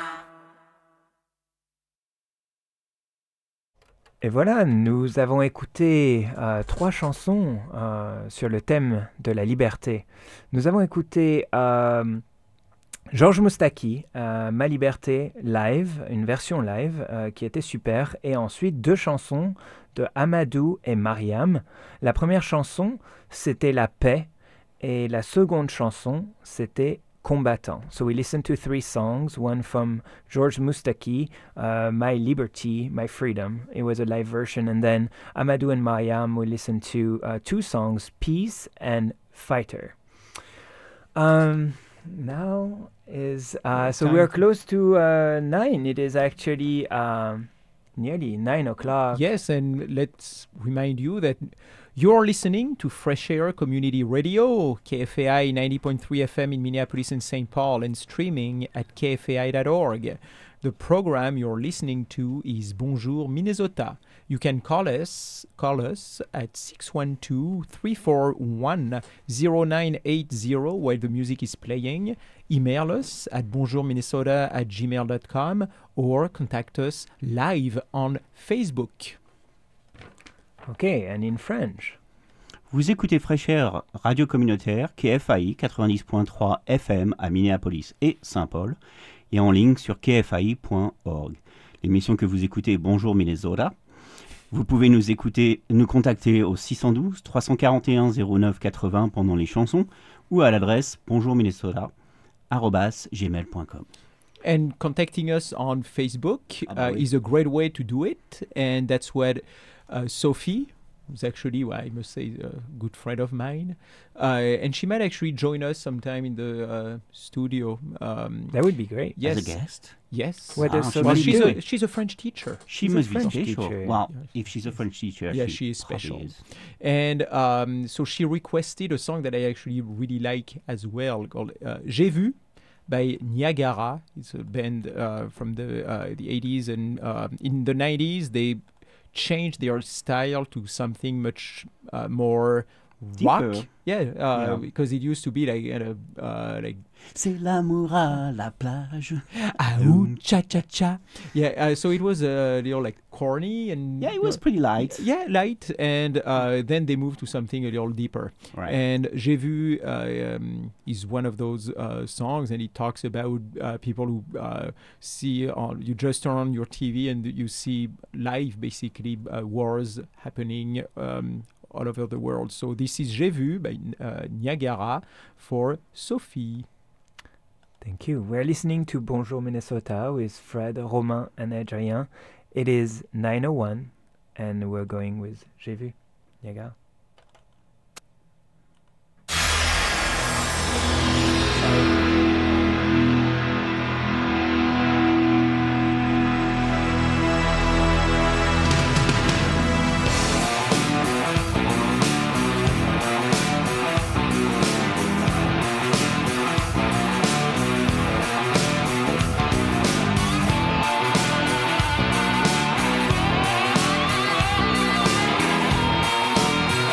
Et voilà, nous avons écouté euh, trois chansons euh, sur le thème de la liberté. Nous avons écouté euh, Georges Moustaki, euh, Ma Liberté live, une version live euh, qui était super. Et ensuite, deux chansons de Amadou et Mariam. La première chanson, c'était La Paix. Et la seconde chanson, c'était Combattant. So we listened to three songs, one from Georges Moustaki, uh, My Liberty, My Freedom. It was a live version. And then Amadou and Mariam, we listened to uh, two songs, Peace and Fighter. Um, now is, uh, so we are close to uh, nine. It is actually um, nearly nine o'clock. Yes, and let's remind you that you're listening to Fresh Air Community Radio, K F A I ninety point three F M in Minneapolis and Saint Paul, and streaming at K F A I dot org. The program you're listening to is Bonjour Minnesota. You can call us call us at six one two, three four one, zero nine eight zero while the music is playing. Email us at bonjourminnesota at gmail dot com or contact us live on Facebook. Okay, and in French. Vous écoutez Fresh Air, radio communautaire K F A I quatre-vingt-dix point trois F M à Minneapolis et Saint-Paul, et en ligne sur K F A I point org. L'émission que vous écoutez est Bonjour Minnesota. Vous pouvez nous écouter, nous contacter au six un deux, trois quatre un, zéro neuf huit zéro pendant les chansons ou à l'adresse bonjourminnesota arobase gmail point com. And contacting us on Facebook Ah bah uh, oui. is a great way to do it, and that's what uh, Sophie, who's actually, well, I must say, a good friend of mine, uh, and she might actually join us sometime in the uh, studio. Um, That would be great. Yes. As a guest? Yes. What does Ah, well, Sophie she's do? a she's a French teacher. She She's a must be French special. teacher. Well, Yes. if she's a French teacher, Yeah, she, she is probably special. is. And um, so she requested a song that I actually really like as well, called uh, J'ai vu by Niagara. It's a band uh, from the uh, the eighties, and uh, in the nineties they changed their style to something much uh, more rock. Deeper. Yeah, uh, Yeah. because it used to be like uh, uh, like C'est l'amour à la plage. ah ooh, cha cha cha. Yeah, uh, so it was a uh, little like corny and Yeah, it was pretty light. Yeah, light, and uh, then they moved to something a little deeper. Right. And J'ai vu uh, um, is one of those uh, songs, and it talks about uh, people who uh, see on you just turn on your T V and you see live basically uh, wars happening um, all over the world. So this is J'ai vu by uh, Niagara for Sophie. Thank you. We're listening to Bonjour Minnesota with Fred, Romain, and Adrien. It is nine oh one, and we're going with J'ai vu, Niagara. J'ai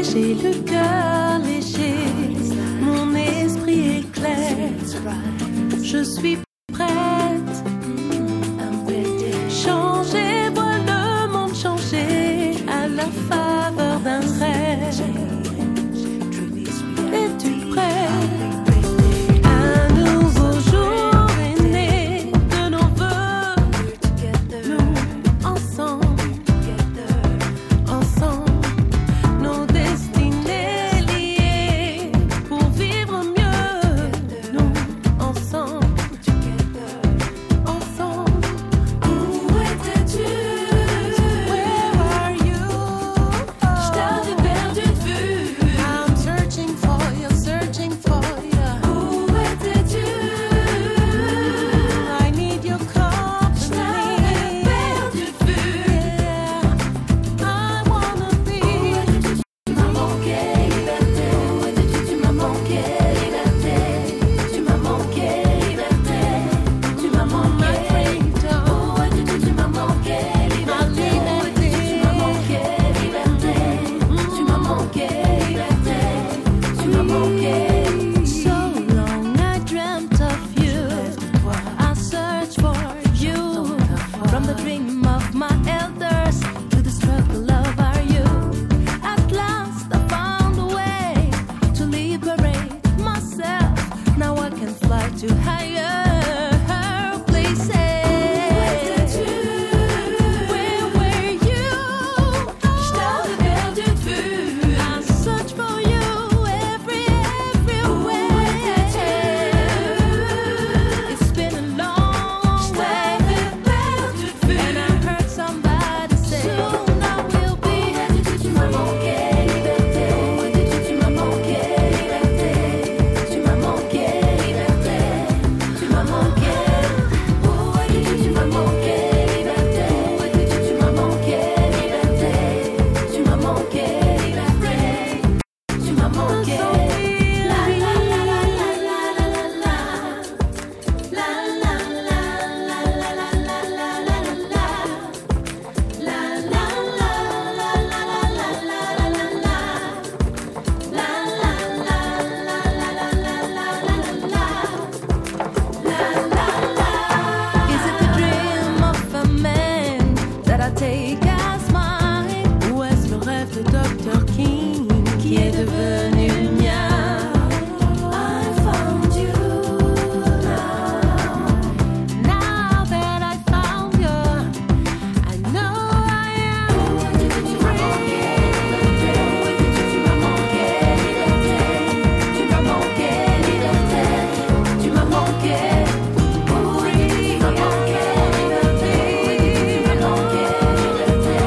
J'ai le cœur léger, mon esprit est clair. Je suis prête. Changer, voir le monde changer à la faveur d'un rêve. Es-tu prêt? Un nouveau jour est né de nos vœux. Nous, ensemble, ensemble, nos destinées liées pour vivre mieux. Nous, ensemble, ensemble. Où étais-tu? Where are you? Je t'avais perdu de vue. I'm searching for you, searching for you. Où étais-tu? I need your company. Je t'avais perdu de vue. Yeah, I wanna be. Où étais-tu? Tu m'as manqué, liberté. Où étais-tu? Tu m'as manqué, liberté. Tu m'as manqué, liberté. Tu m'as manqué. Où étais-tu? Tu m'as manqué, liberté. Où étais-tu? Tu m'as manqué, liberté. Tu m'as manqué, liberté. Tu m'as manqué. So long I dreamt of you. I searched for you. From the dream of my elders to the struggle of our youth. At last I found a way to liberate myself. Now I can fly to higher places. Where were you? Je t'avais perdu de vue. I search for you every, everywhere. It's been a long way. And I heard somebody say, soon I will be. Tu m'as manqué, liberté. Tu m'as manqué, liberté. Tu m'as manqué, liberté. Tu m'as manqué. Où es-tu? Tu m'as manqué, liberté. Où es-tu? Tu m'as manqué, liberté. Tu m'as manqué, liberté. Tu m'as manqué. La la la la la la la la la. La la la la la la la la la la. La la la la la la la la la la. La la la la la la la la la la. Is it the dream of a man that I take as mine? Ou est-ce le rêve de docteur King qui est devenu mien? I found you now. Now that I found you, I know I am free. Tu m'as manqué, liberté. Tu m'as manqué, liberté. Tu m'as manqué, liberté. Tu m'as manqué. Oui, tu m'as manqué, liberté. Tu m'as manqué, liberté.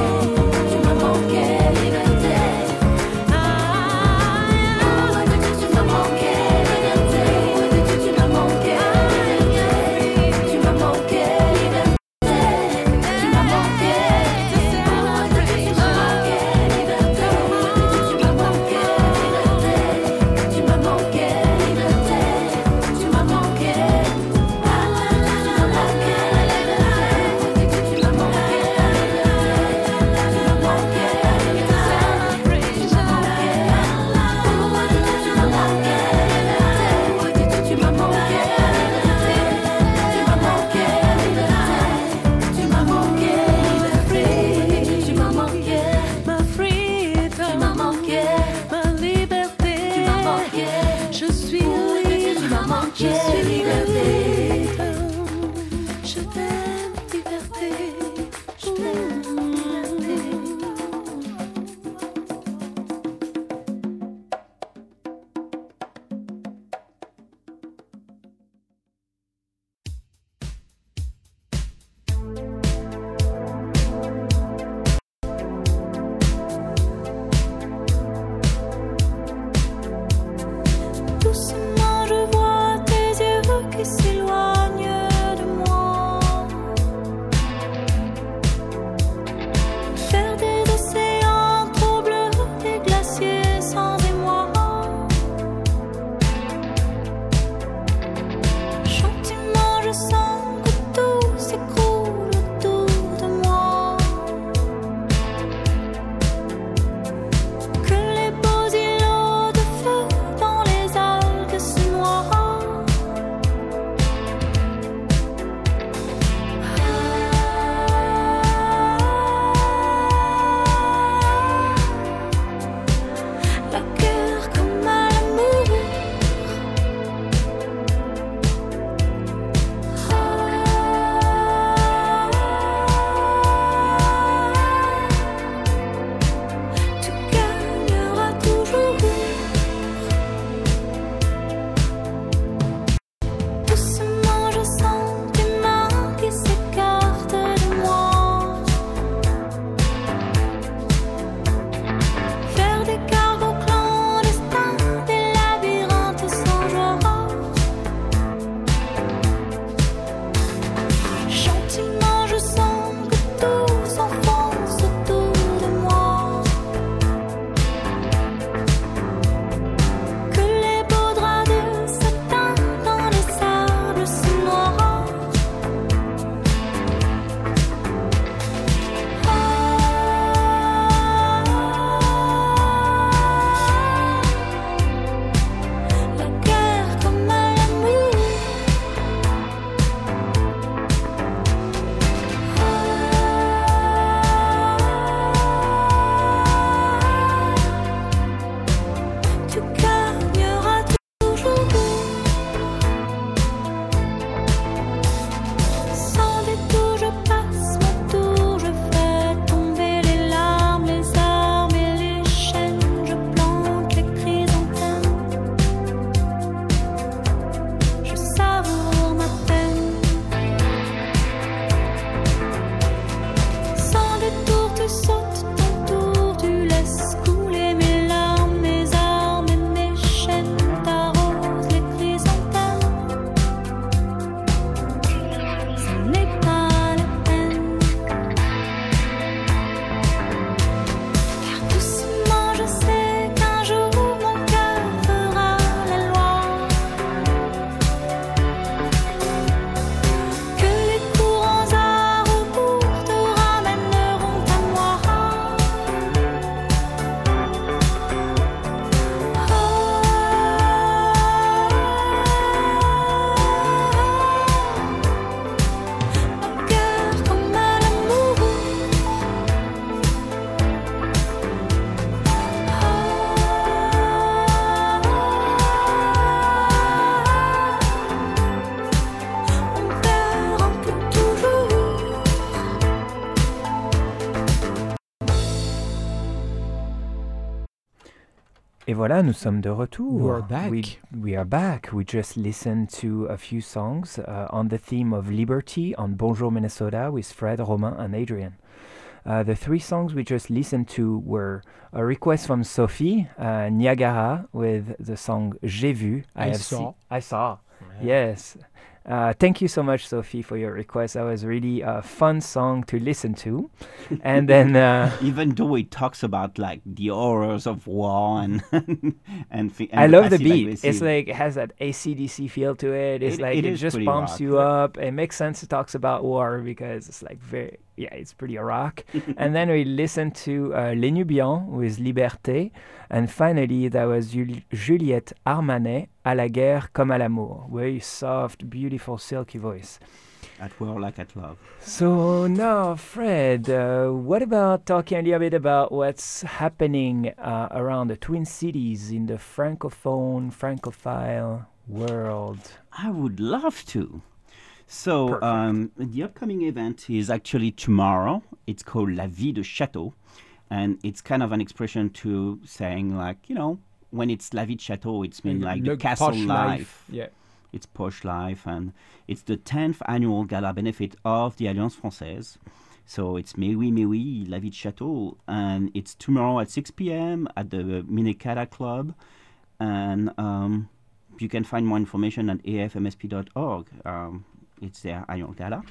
Et voilà, nous sommes de retour. We're back. We, we are back. We just listened to a few songs uh, on the theme of liberty on Bonjour Minnesota with Fred, Romain, and Adrian. Uh, the three songs we just listened to were a request from Sophie, uh, Niagara, with the song J'ai vu. I have saw. See- I saw. Yeah. Yes. Uh, thank you so much, Sophie, for your request. That was really a fun song to listen to. And then... Uh, Even though it talks about like the horrors of war and and, thi- and I love the passive beat. aggressive. It's like it has that A C D C feel to it. It's It- like it it, is just pretty pumps rock. you up. It makes sense. It talks about war because it's like very yeah, it's pretty rock. And then we listened to uh, Les Nubians with Liberté, and finally that was Jul- Juliette Armanet, À la guerre comme à l'amour. Very soft, beautiful, silky voice. At war like at love. So now, Fred, uh, what about talking a little bit about what's happening uh, around the Twin Cities in the francophone, francophile world? I would love to. So um, the upcoming event is actually tomorrow. It's called La Vie de Château, and it's kind of an expression to saying like, you know, when it's La Vie de Château, it's mean like Le the castle posh life. life, yeah. It's posh life, and it's the tenth annual gala benefit of the Alliance Française. So it's Mais oui, mais oui, La Vie de Château, and it's tomorrow at six p.m. at the Minecada Club, and um, you can find more information at a f m s p dot org. Um, it's their annual gala.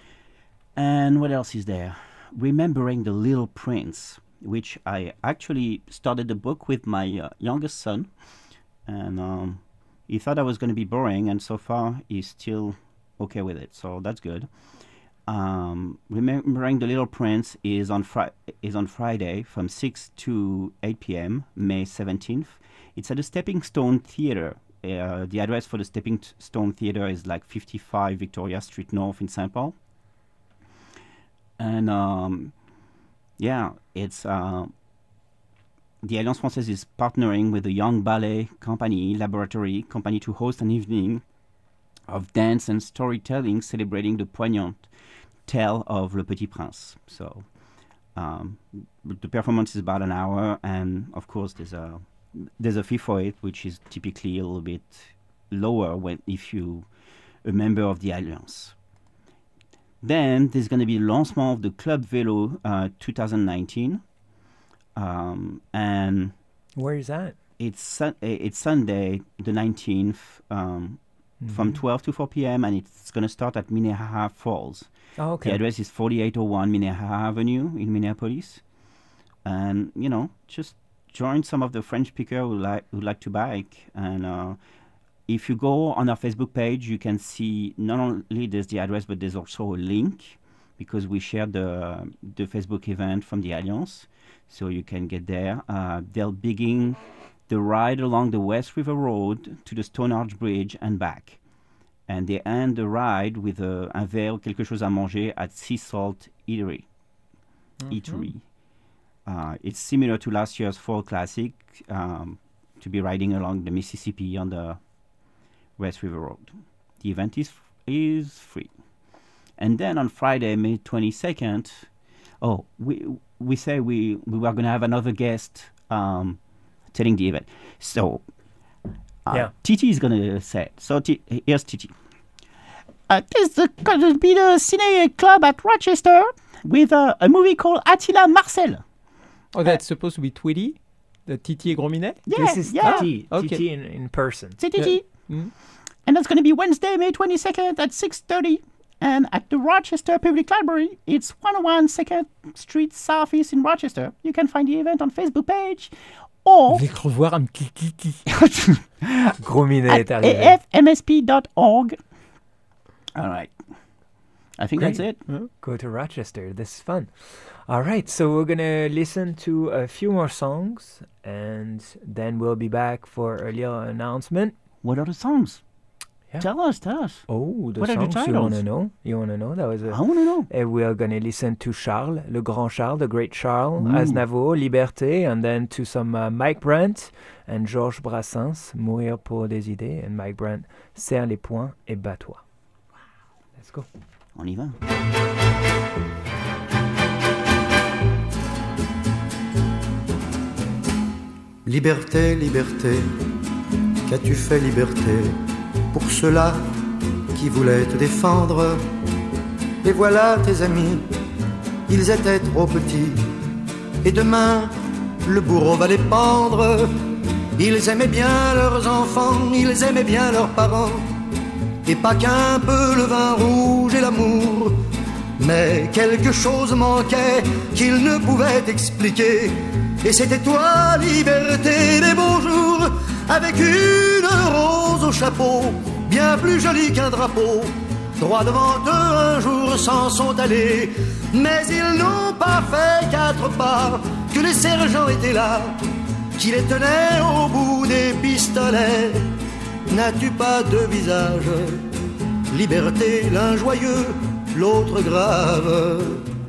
And what else is there? Remembering the Little Prince, which I actually started the book with my uh, youngest son, and um, he thought I was going to be boring, and so far he's still okay with it, so that's good. Um, Remembering the Little Prince is on Fri- is on Friday from six to eight p.m. May seventeenth. It's at the Stepping Stone Theater. Uh, the address for the Stepping t- Stone Theater is like fifty-five Victoria Street North in Saint Paul. And um, yeah, it's uh, the Alliance Française is partnering with the Young Ballet Company Laboratory Company to host an evening of dance and storytelling celebrating the poignant tale of Le Petit Prince. So um, the performance is about an hour, and of course there's a there's a fee for it, which is typically a little bit lower when if you a member of the Alliance. Then there's going to be the lancement of the Club Vélo uh, twenty nineteen, um, and where is that? It's sun- it's Sunday the nineteenth, um, mm-hmm. from twelve to four p.m. and it's going to start at Minnehaha Falls. Oh, okay. The address is forty-eight oh one Minnehaha Avenue in Minneapolis, and you know, just join some of the French speakers who like who like to bike. And uh, if you go on our Facebook page, you can see not only there's the address, but there's also a link because we shared the the Facebook event from the Alliance, so you can get there. Uh, they'll begin the ride along the West River Road to the Stone Arch Bridge and back. And they end the ride with a, un verre ou quelque chose à manger at Sea Salt Eatery. Mm-hmm. Eatery. Uh, it's similar to last year's Fall Classic, um, to be riding along the Mississippi on the West River Road. The event is is free. And then on Friday, May twenty-second, oh, we we say we, we were going to have another guest um, telling the event. So, uh, yeah. Titi is going to say it. So T- here's Titi. Uh, there's going to be the Cine Club at Rochester with uh, a movie called Attila Marcel. Oh, that's uh, supposed to be Tweety? The Titi et Gros Minet? Yeah, this is yeah. Titi. Okay. Titi in, in person. C'est Titi. Yeah. Mm. And that's going to be Wednesday, May twenty-second at six thirty. And at the Rochester Public Library, it's one oh one second Street Southeast in Rochester. You can find the event on Facebook page or Venez revoir un petit Titi. Gros Minet est at arrivé. a f m s p dot org. All right. I think Great. that's it. Huh? Go to Rochester. This is fun. All right, so we're going to listen to a few more songs, and then we'll be back for a little announcement. What are the songs? Yeah. Tell us, tell us. Oh, the what songs are the you want to titles? know? You want to know? That was a, I want to know. And we are going to listen to Charles, Le Grand Charles, the Great Charles, Ooh. Aznavour, Liberté, and then to some uh, Mike Brandt and Georges Brassens, Mourir pour des idées, and Mike Brandt, Serre les poings et bats-toi. Let's go. On y va. Liberté, liberté, qu'as-tu fait liberté pour ceux-là qui voulaient te défendre? Et voilà tes amis, ils étaient trop petits, et demain le bourreau va les pendre. Ils aimaient bien leurs enfants, ils aimaient bien leurs parents, et pas qu'un peu le vin rouge et l'amour. Mais quelque chose manquait qu'ils ne pouvaient expliquer, et c'était toi, liberté, des beaux jours, avec une rose au chapeau, bien plus jolie qu'un drapeau. Droit devant eux un jour s'en sont allés, mais ils n'ont pas fait quatre pas, que les sergents étaient là, qui les tenaient au bout des pistolets. N'as-tu pas de visage? Liberté, l'un joyeux, l'autre grave.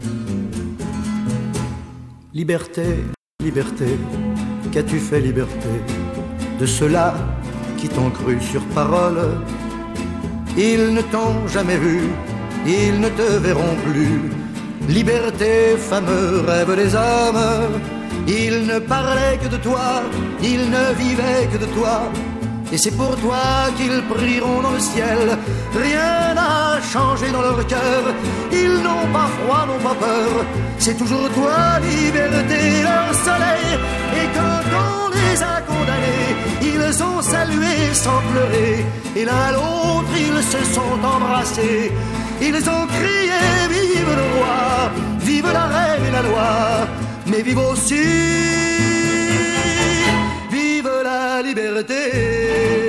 Liberté, liberté, qu'as-tu fait liberté de ceux-là qui t'ont cru sur parole? Ils ne t'ont jamais vu, ils ne te verront plus. Liberté, fameux rêve des hommes, ils ne parlaient que de toi, ils ne vivaient que de toi. Et c'est pour toi qu'ils prieront dans le ciel. Rien n'a changé dans leur cœur, ils n'ont pas froid, n'ont pas peur. C'est toujours toi, liberté, leur soleil. Et quand on les a condamnés, ils ont salué sans pleurer. Et l'un à l'autre, ils se sont embrassés. Ils ont crié, vive le roi, vive la reine et la loi. Mais vive aussi, vive la liberté.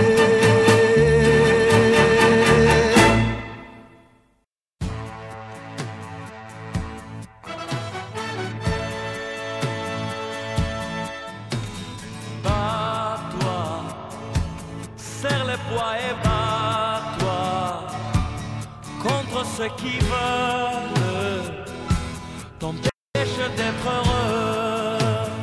Bats-toi, serre les poings et bats-toi contre ceux qui veulent t'empêcher d'être heureux.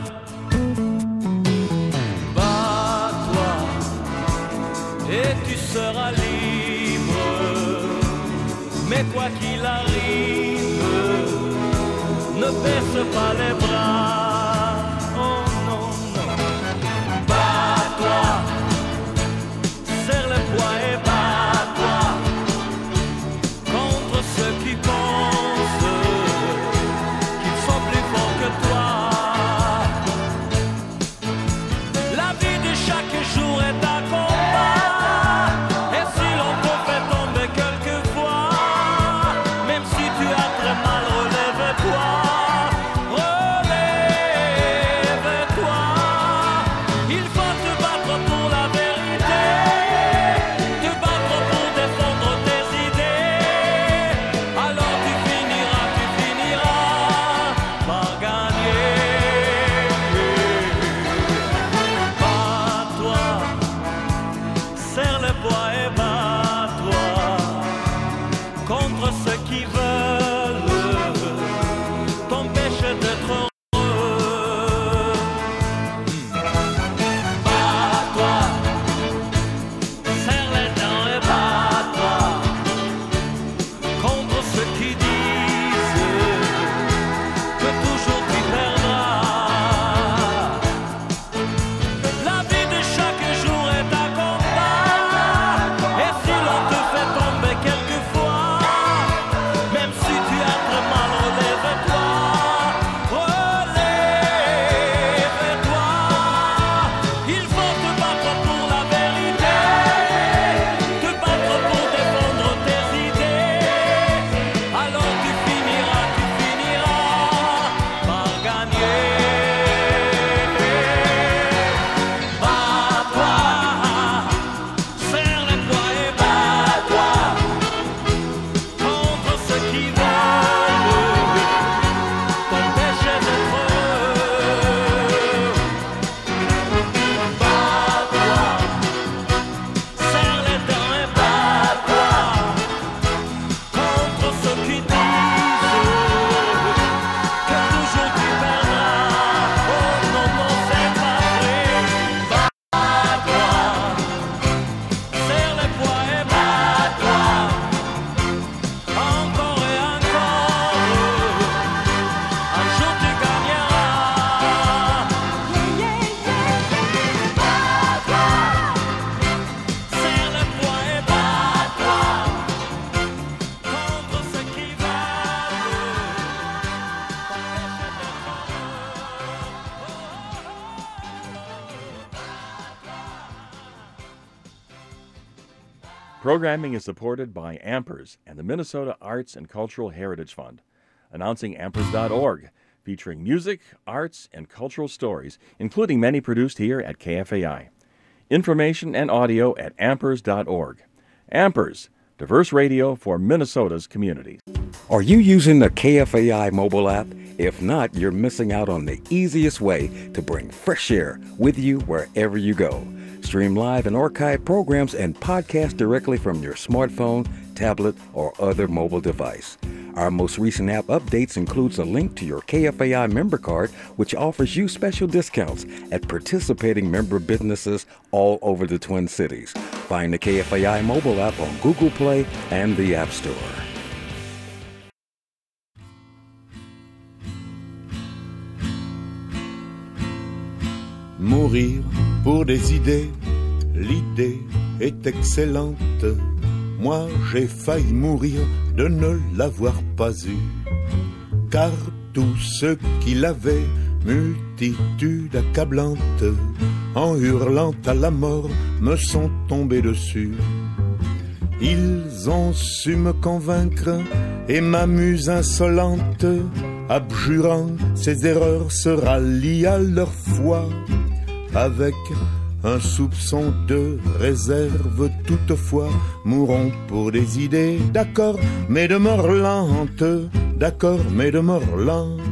Bats-toi et tu seras libre. Mais quoi qu'il arrive, ne baisse pas les bras. Oh non, non. Bats-toi, serre les poings et bats-toi contre ceux qui pensent qu'ils sont plus forts que toi. La vie de chaque jour est un combat, et si l'on te fait tomber quelquefois, même si tu as très mal, relève-toi, relève-toi. Programming is supported by Ampers and the Minnesota Arts and Cultural Heritage Fund. Announcing Ampers dot org, featuring music, arts, and cultural stories, including many produced here at K F A I. Information and audio at Ampers dot org. Ampers, diverse radio for Minnesota's communities. Are you using the K F A I mobile app? If not, you're missing out on the easiest way to bring fresh air with you wherever you go. Stream live and archive programs and podcast directly from your smartphone, tablet, or other mobile device. Our most recent app updates includes a link to your K F A I member card, which offers you special discounts at participating member businesses all over the Twin Cities. Find the K F A I mobile app on Google Play and the App Store. Mourir pour des idées, l'idée est excellente. Moi j'ai failli mourir de ne l'avoir pas eu, car tous ceux qui l'avaient, multitude accablante, en hurlant à la mort, me sont tombés dessus. Ils ont su me convaincre et ma muse insolente, abjurant ses erreurs, se rallie à leur foi, avec un soupçon de réserve toutefois. Mourons pour des idées, d'accord, mais de mort lente, d'accord, mais de mort lente.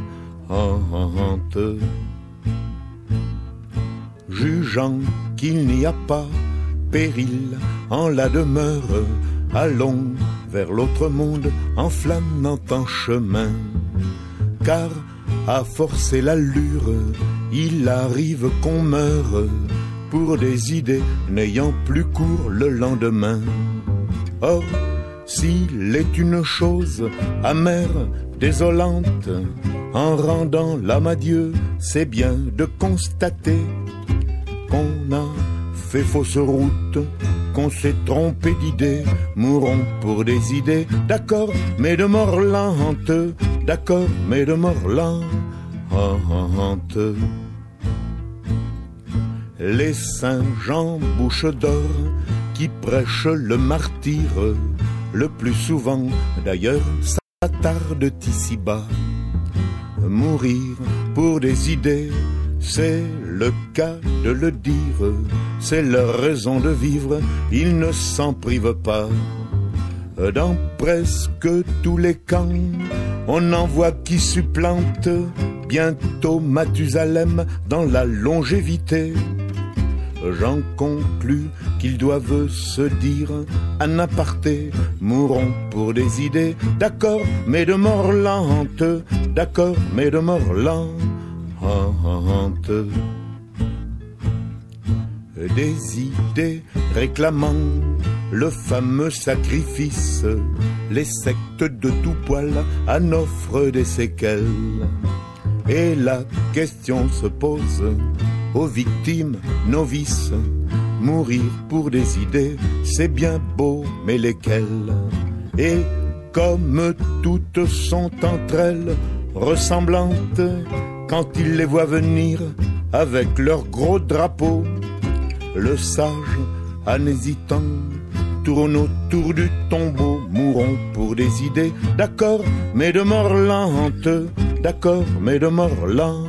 Jugeant qu'il n'y a pas péril en la demeure, allons vers l'autre monde en flânant en chemin, car à forcer l'allure, il arrive qu'on meure pour des idées n'ayant plus cours le lendemain. Or, s'il est une chose amère, désolante, en rendant l'âme à Dieu, c'est bien de constater qu'on a fait fausse route, qu'on s'est trompé d'idée. Mourons pour des idées, d'accord, mais de mort lente, d'accord, mais de mort lente. Les saints Jean bouche d'or qui prêchent le martyre, le plus souvent d'ailleurs s'attardent ici-bas. Mourir pour des idées, c'est le cas de le dire, c'est leur raison de vivre, ils ne s'en privent pas. Dans presque tous les camps, on en voit qui supplantent bientôt Mathusalem dans la longévité. J'en conclus qu'ils doivent se dire en aparté, mourons pour des idées, d'accord, mais de mort lente, d'accord, mais de mort lente. Des idées réclamant le fameux sacrifice, les sectes de tout poil en offrent des séquelles. Et la question se pose aux victimes novices, mourir pour des idées, c'est bien beau, mais lesquelles? Et comme toutes sont entre elles ressemblantes, quand ils les voient venir avec leurs gros drapeaux, le sage, en hésitant, tourne autour du tombeau. Mourons pour des idées, d'accord, mais de mort lente, d'accord, mais de mort lente.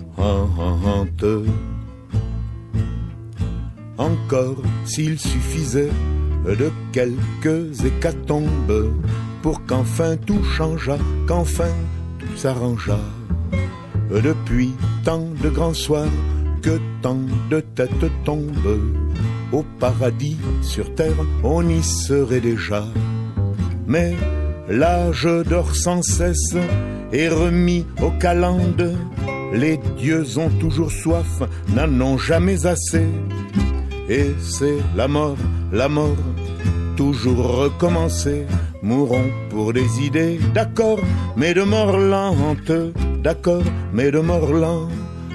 Encore s'il suffisait de quelques hécatombes pour qu'enfin tout changeât, qu'enfin tout s'arrangeât. Depuis tant de grands soirs que tant de têtes tombent, au paradis sur terre on y serait déjà. Mais l'âge dort sans cesse et remis aux calendes, les dieux ont toujours soif, n'en ont jamais assez. Et c'est la mort, la mort, toujours recommencer. Mourons pour des idées, d'accord, mais de mort lente, d'accord, mais de mort lente.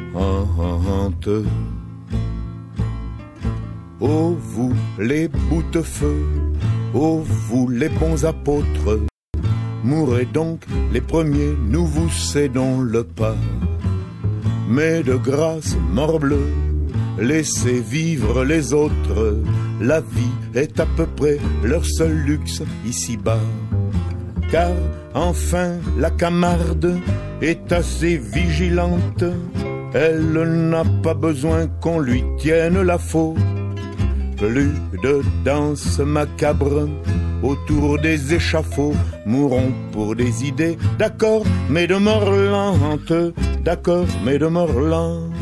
Ô vous les boutefeux, ô vous les bons apôtres, mourrez donc les premiers, nous vous cédons le pas. Mais de grâce, morbleu, laissez vivre les autres, la vie est à peu près leur seul luxe ici-bas. Car enfin la Camarde est assez vigilante, elle n'a pas besoin qu'on lui tienne la faute. Plus de danse macabre autour des échafauds, mourons pour des idées, d'accord, mais de mort lente, d'accord, mais de mort lente.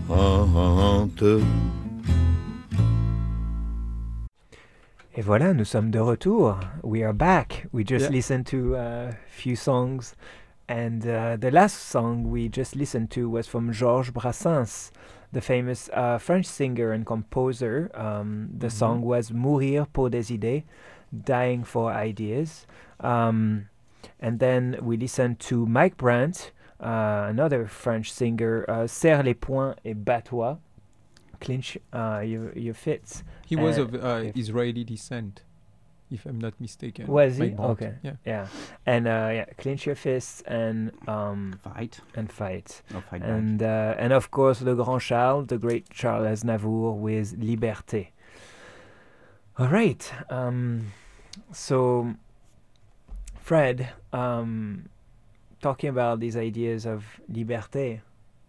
Et voilà, nous sommes de retour. We are back. We just Yeah. listened to a few songs, and uh, the last song we just listened to was from Georges Brassens, the famous uh, French singer and composer. Um, the Mhm. song was Mourir pour des idées, dying for ideas. Um, and then we listened to Mike Brandt, uh, another French singer, uh, Serre les poings et bats-toi, clinch uh, your, your fists. He was Uh, of uh, if- Israeli descent, if I'm not mistaken. Was he? Mike Brandt, Okay. Yeah. Yeah. And uh, yeah, clench your fists and um, fight. And fight. Or fight back. and uh, and of course, Le Grand Charles, the great Charles Aznavour with Liberté. All right. Um, so, Fred, um, talking about these ideas of liberté.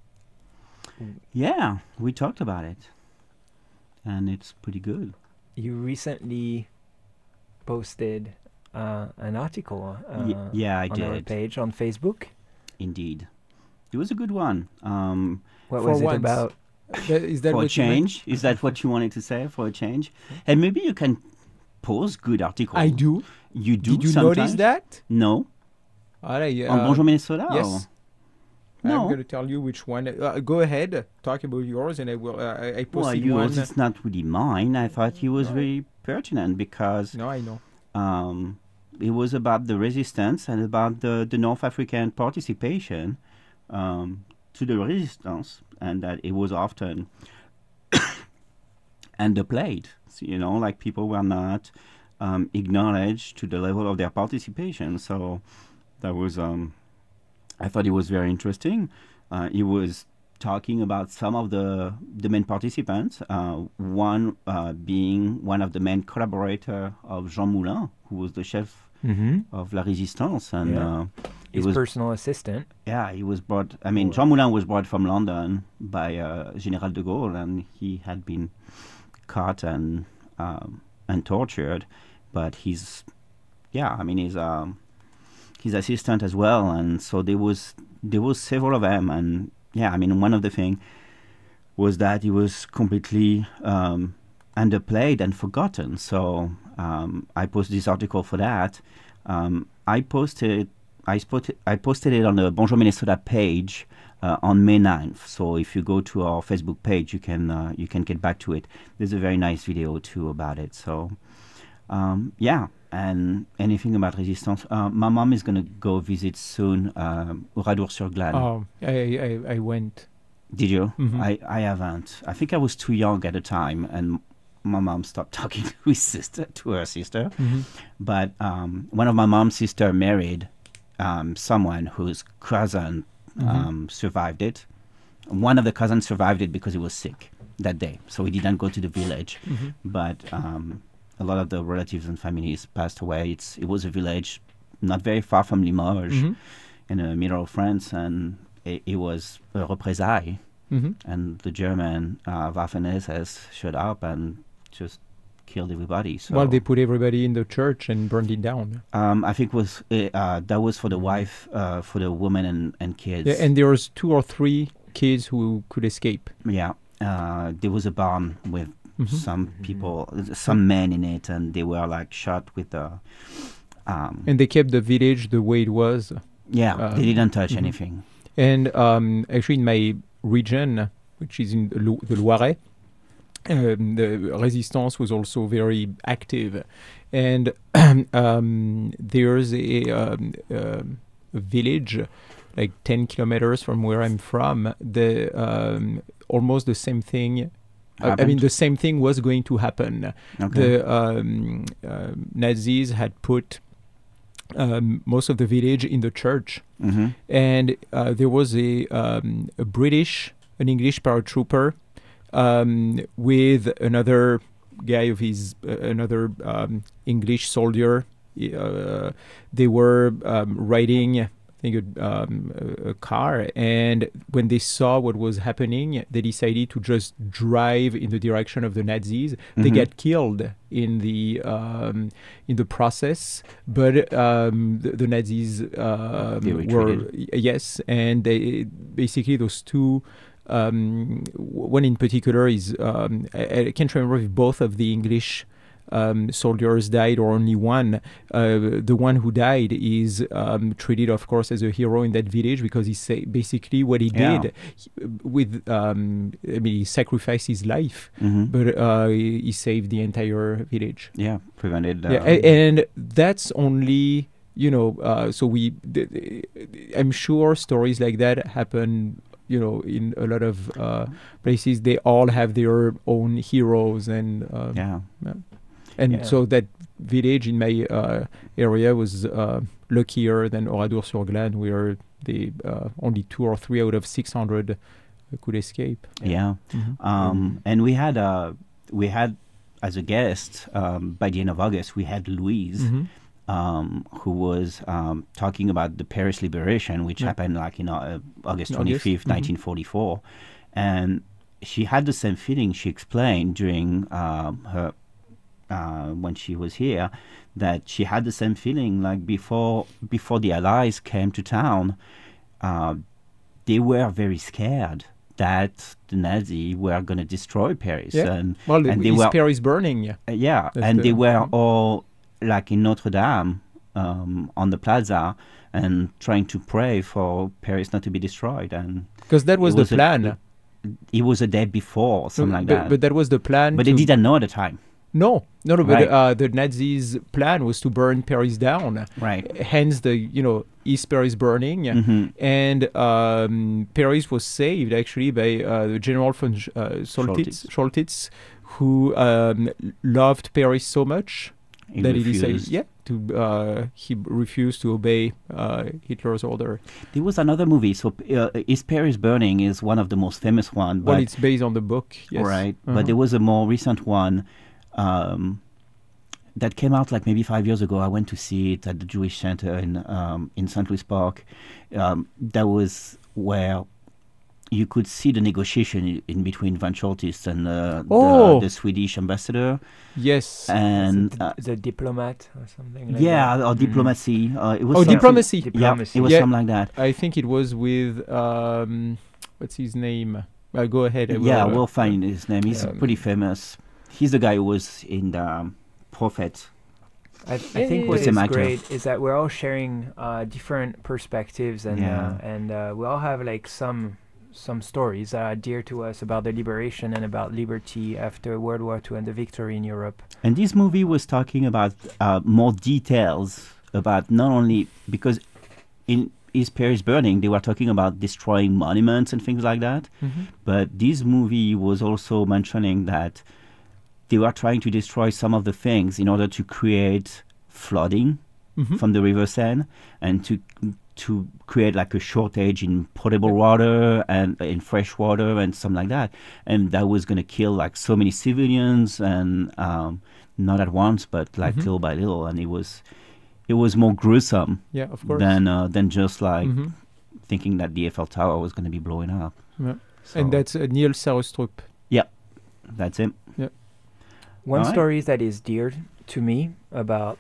Yeah, we talked about it, and it's pretty good. You recently posted uh, an article uh, Ye- yeah, I on our did. page on Facebook. Indeed, it was a good one. Um, What For was it once. about? That- is that for a what you meant? change? Is that what you wanted to say? For a change, and maybe you can post good articles. I do. You do. Did you sometimes? notice that? No. All right, On uh, Bonjour Minnesota? Yes. or- I'm No. going to tell you which one. Uh, go ahead, talk about yours, and I will. Uh, I, I Well, posted yours one. is not really mine. I thought he was very pertinent because No, I know. um, it was about the resistance and about the, the North African participation um, to the resistance, and that it was often underplayed. So, you know, like people were not um, acknowledged to the level of their participation. So that was, um, I thought it was very interesting. Uh, he was talking about some of the the main participants. Uh, one uh, being one of the main collaborator of Jean Moulin, who was the chef Mhm. of La Résistance, and Yeah. uh, he His was personal assistant. yeah, he was brought. I mean, Jean Moulin was brought from London by uh, General de Gaulle, and he had been caught and um, and tortured. But he's, yeah, I mean, he's um, his assistant as well, and so there was there was several of them, and yeah, I mean, one of the thing was that he was completely um, underplayed and forgotten. So um, I posted this article for that. Um, I posted I posted I posted it on the Bonjour Minnesota page uh, on May ninth. So if you go to our Facebook page, you can uh, you can get back to it. There's a very nice video too about it. So um, yeah, and anything about resistance. Uh, my mom is gonna go visit soon um, Oradour-sur-Glane. Oh, I, I, I went. Did you? Mhm. I, I haven't. I think I was too young at the time, and my mom stopped talking to his sister, to her sister. Mhm. But um, one of my mom's sister married um, someone whose cousin Mhm. um, survived it. One of the cousins survived it because he was sick that day, so he didn't go to the village. Mhm. But um, a lot of the relatives and families passed away. It's it was a village not very far from Limoges, Mhm. in the middle of France, and it, it was a représailles. Mhm. And the German uh, Waffen-S S showed up and just killed everybody. So Well, they put everybody in the church and burned it down. um, I think was uh, uh, that was for the wife, uh, for the woman and, and kids. Yeah, and there was two or three kids who could escape. Yeah, uh, there was a barn with Mhm. some people, some men in it, and they were like shot with the. Um, And they kept the village the way it was. Yeah, they didn't touch mhm. anything. And um, actually, in my region, which is in the, Lo- the Loiret, um, the resistance was also very active. And um, there's a, um, um, a village like ten kilometers from where I'm from. The um, almost the same thing. Uh, I mean, Happened? the same thing was going to happen. Okay. The um, uh, Nazis had put um, most of the village in the church, Mhm. and uh, there was a, um, a British, an English paratrooper, um, with another guy of his uh, another um, English soldier. Uh, they were um, riding, I think, a, um, a, a car, and when they saw what was happening, they decided to just drive in the direction of the Nazis. Mm-hmm. They got killed in the um, in the process, but um, the, the Nazis um, were yes, and they basically those two. Um, one in particular is um, I, I can't remember if both of the English um, soldiers died or only one. Uh, the one who died is um, treated, of course, as a hero in that village because he say basically what he Yeah. did he, with um, I mean he sacrificed his life, Mm-hmm. but uh, he, he saved the entire village. Yeah, prevented. Uh, Yeah, a- and that's only you know. Uh, so we, th- th- I'm sure stories like that happen. You know, in a lot of uh, places, they all have their own heroes, and um, yeah, yeah. and Yeah. so that village in my uh, area was uh, luckier than Oradour-sur-Glane, where they uh, only two or three out of six hundred uh, could escape. Yeah, Mhm. um, and we had uh, we had as a guest um, by the end of August we had Louise. Mhm. Um, who was um, talking about the Paris liberation, which Yeah. happened like in uh, August In twenty-fifth, August. Mhm. nineteen forty-four. And she had the same feeling she explained during um, her, uh, when she was here, that she had the same feeling like before, before the Allies came to town, uh, they were very scared that the Nazis were going to destroy Paris. Yeah. And, Well, and they is were, Paris burning? uh, yeah, That's and the- they were Mhm. all like in Notre Dame um, on the plaza and trying to pray for Paris not to be destroyed. And 'Cause that was it the a- plan. it, it was a day before, something like but, that. But that was the plan. But they to- didn't know at the time. No, no, no. But Right. uh, the Nazis' plan was to burn Paris down. Right. Hence the you know East Paris burning, Mhm. and um, Paris was saved actually by uh, the General von Sch- uh, Soltitz, Soltitz, who um, loved Paris so much He that he decided, refused. yeah, to uh, he refused to obey uh, Hitler's order. There was another movie. So uh, Is Paris Burning is one of the most famous one. Well, but it's based on the book, yes. Right. Uh-huh. But there was a more recent one um, that came out like maybe five years ago. I went to see it at the Jewish Center in um, in Saint Louis Park. Um, that was where you could see the negotiation i- in between Van Scholtitz and uh, Oh. the, the Swedish ambassador. Yes. And the, uh, the diplomat or something like yeah, that. or Mhm. diplomacy. Uh, it was Oh, something- diplomacy. Yeah, it was Yeah, something like that. I think it was with um, what's his name? Uh, go ahead. I will, Yeah, uh, we'll find his name. He's um, pretty famous. He's the guy who was in the um, Prophet. I, I Yeah, think yeah, what yeah. is Matter. great is that we're all sharing uh, different perspectives, and Yeah. uh, and uh, we all have like some some stories that are dear to us about the liberation and about liberty after World War Two and the victory in Europe. And this movie was talking about uh, more details about not only because in Is Paris Burning they were talking about destroying monuments and things like that, Mhm. but this movie was also mentioning that they were trying to destroy some of the things in order to create flooding Mhm. from the River Seine and to to create like a shortage in potable water and uh, in fresh water and something like that, and that was going to kill like so many civilians and um, not at once but like Mhm. little by little, and it was it was more gruesome Yeah, of course. than uh, than just like Mhm. thinking that the Eiffel Tower was going to be blowing up. Yeah. So- And that's uh, Neil Sarustrup. Yeah, that's him. Yeah. One Alright. story that is dear to me about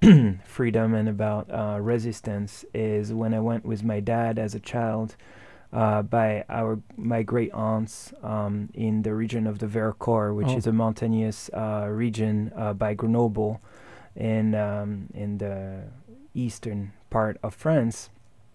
freedom and about uh, resistance is when I went with my dad as a child uh, by our my great aunts um, in the region of the Vercors, which Oh. is a mountainous uh, region uh, by Grenoble in um, in the eastern part of France.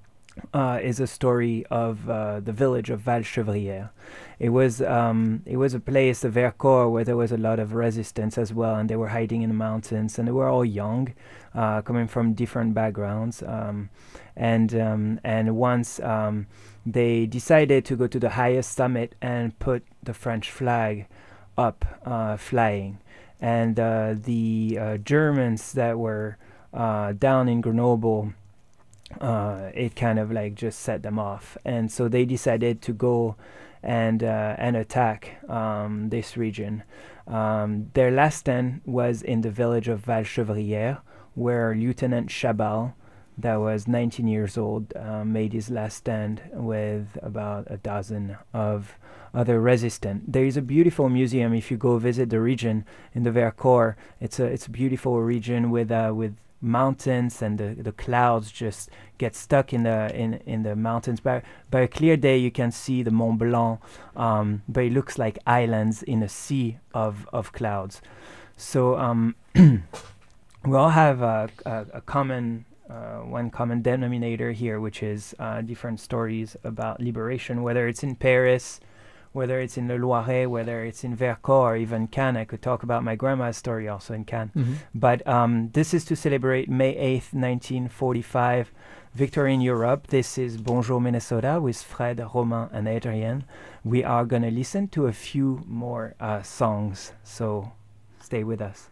Uh, is a story of uh, the village of Val-Chevrière. It was um, it was a place, the Vercors, where there was a lot of resistance as well, and they were hiding in the mountains, and they were all young, uh, coming from different backgrounds, um, and um, and once um, they decided to go to the highest summit and put the French flag up, uh, flying, and uh, the uh, Germans that were uh, down in Grenoble uh, it kind of like just set them off, and so they decided to go and uh, and attack um, this region. Um, their last stand was in the village of Valchevrière, where Lieutenant Chabal, that was nineteen years old, uh, made his last stand with about a dozen of other resistant. There is a beautiful museum if you go visit the region in the Vercors. It's a it's a beautiful region with uh, with mountains, and the, the clouds just get stuck in the in, in the mountains. By by a clear day you can see the Mont Blanc, um, but it looks like islands in a sea of, of clouds. So um, we all have a, a, a common Uh, one common denominator here, which is uh, different stories about liberation, whether it's in Paris, whether it's in Le Loiret, whether it's in Vercors, or even Cannes. I could talk about my grandma's story also in Cannes. Mm-hmm. But um, this is to celebrate May eighth, nineteen forty-five, victory in Europe. This is Bonjour Minnesota with Fred, Romain, and Adrienne. We are going to listen to a few more uh, songs, so stay with us.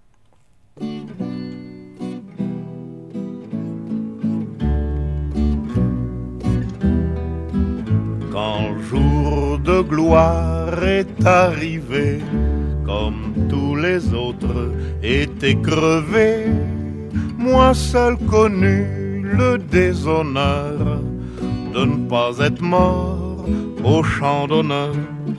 Quand le jour de gloire est arrivé, comme tous les autres étaient crevés, moi seul connu le déshonneur de ne pas être mort au champ d'honneur.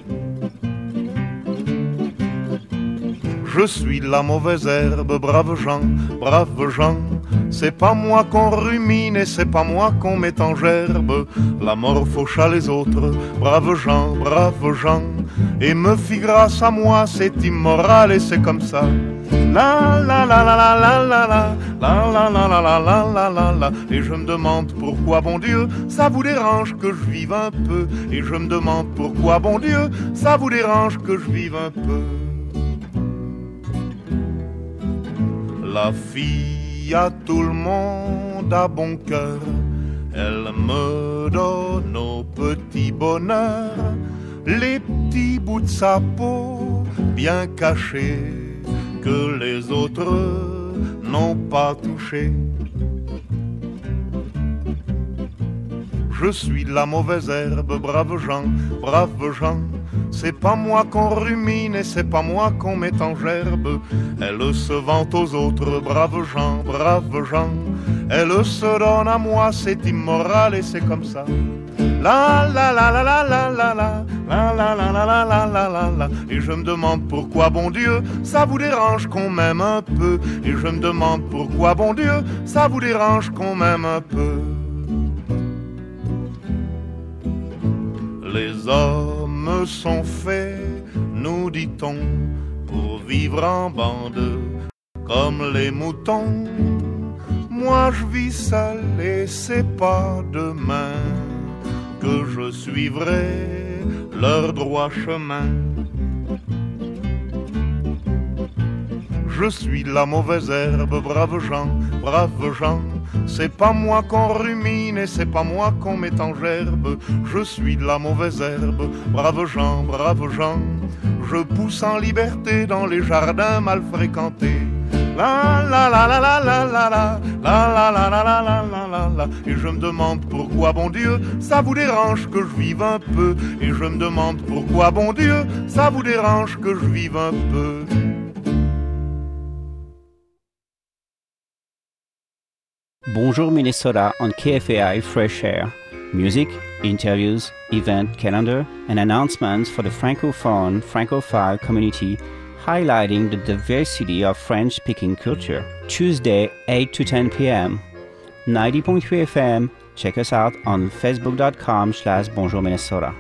Je suis la mauvaise herbe, braves gens, braves gens. C'est pas moi qu'on rumine et c'est pas moi qu'on met en gerbe. La mort faucha les autres, braves gens, braves gens. Et me fit grâce à moi, c'est immoral et c'est comme ça. La la la la la la la la la la la la la la la la la. Et je me demande pourquoi, bon Dieu, ça vous dérange que je vive un peu. Et je me demande pourquoi, bon Dieu, ça vous dérange que je vive un peu. La fille à tout le monde a bon cœur, elle me donne au petit bonheur les petits bouts de sa peau bien cachés que les autres n'ont pas touchés. Je suis la mauvaise herbe, braves gens, braves gens. C'est pas moi qu'on rumine et c'est pas moi qu'on met en gerbe. Elle se vante aux autres, braves gens, braves gens. Elle se donne à moi, c'est immoral et c'est comme ça. La la la la la la la la la la la la la la la la la. Et je me demande pourquoi, bon Dieu, ça vous dérange qu'on m'aime un peu. Et je me demande pourquoi, bon Dieu, ça vous dérange qu'on m'aime un peu. Les hommes sont faits, nous dit-on, pour vivre en bande comme les moutons. Moi je vis seul et c'est pas demain que je suivrai leur droit chemin. Je suis la mauvaise herbe, braves gens, braves gens. C'est pas moi qu'on rumine et c'est pas moi qu'on met en gerbe. Je suis de la mauvaise herbe, braves gens, braves gens. Je pousse en liberté dans les jardins mal fréquentés. La la la la la la la la la la la la la la la la la. Et je me demande pourquoi, bon Dieu, ça vous dérange que je vive un peu. Et je me demande pourquoi, bon Dieu, ça vous dérange que je vive un peu. Bonjour Minnesota on K F A I Fresh Air. Music, interviews, event calendar, and announcements for the Francophone, Francophile community, highlighting the diversity of French-speaking culture. Tuesday, eight to ten p.m. ninety point three F M. Check us out on facebook.com slash Bonjour Minnesota.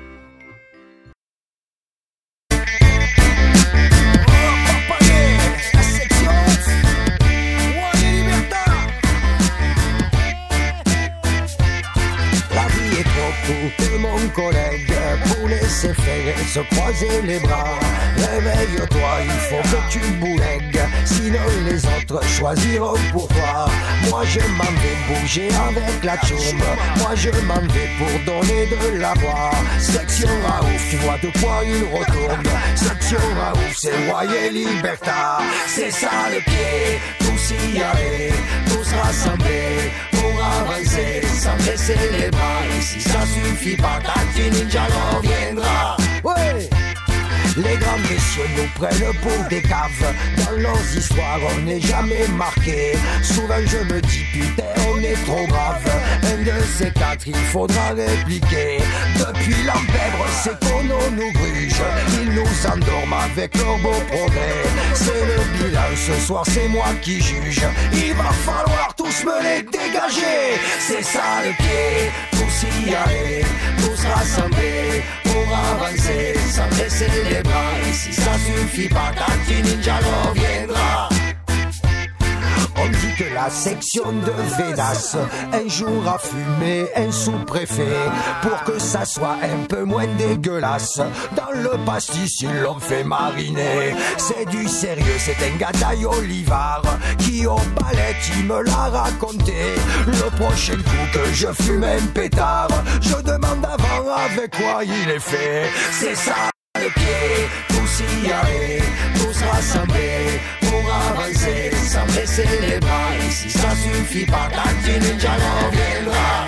De mon collègue pour laisser faire et se croiser les bras. Réveille-toi, il faut que tu boulègues, sinon les autres choisiront pour toi. Moi je m'en vais bouger avec la tourbe, moi je m'en vais pour donner de la voix. Section Raouf, tu vois de quoi il retourne. Section Raouf, c'est Loyer Libertad. C'est ça le pied, tous y aller, tous rassemblés pour avancer sans baisser les bras. Et si ça suffit pas, Tati Ninja reviendra. Ouais. Les grands messieurs nous prennent pour des caves. Dans leurs histoires on n'est jamais marqué. Souvent je me dis putain on est trop grave. Un de ces quatre il faudra répliquer. Depuis l'empèbre c'est qu'on nous gruge. Ils nous endorment avec leurs beaux progrès. C'est le bilan ce soir c'est moi qui juge. Il va falloir tous me les dégager. C'est ça le pied, tous y aller, tous rassemblés pour avancer sans baisser les bras. Et si ça suffit pas, Tati Ninja reviendra. On dit que la section de Védas un jour a fumé un sous-préfet pour que ça soit un peu moins dégueulasse. Dans le pastis ils l'ont fait mariner. C'est du sérieux, c'est un gars d'Aïe-Olivard qui au ballet il me l'a raconté. Le prochain coup que je fume un pétard, je demande avant avec quoi il est fait. C'est ça le pied, tous y aller, tous rassemblés pour avancer sans baisser les bras. Et si ça suffit pas, Tati Ninja reviendra.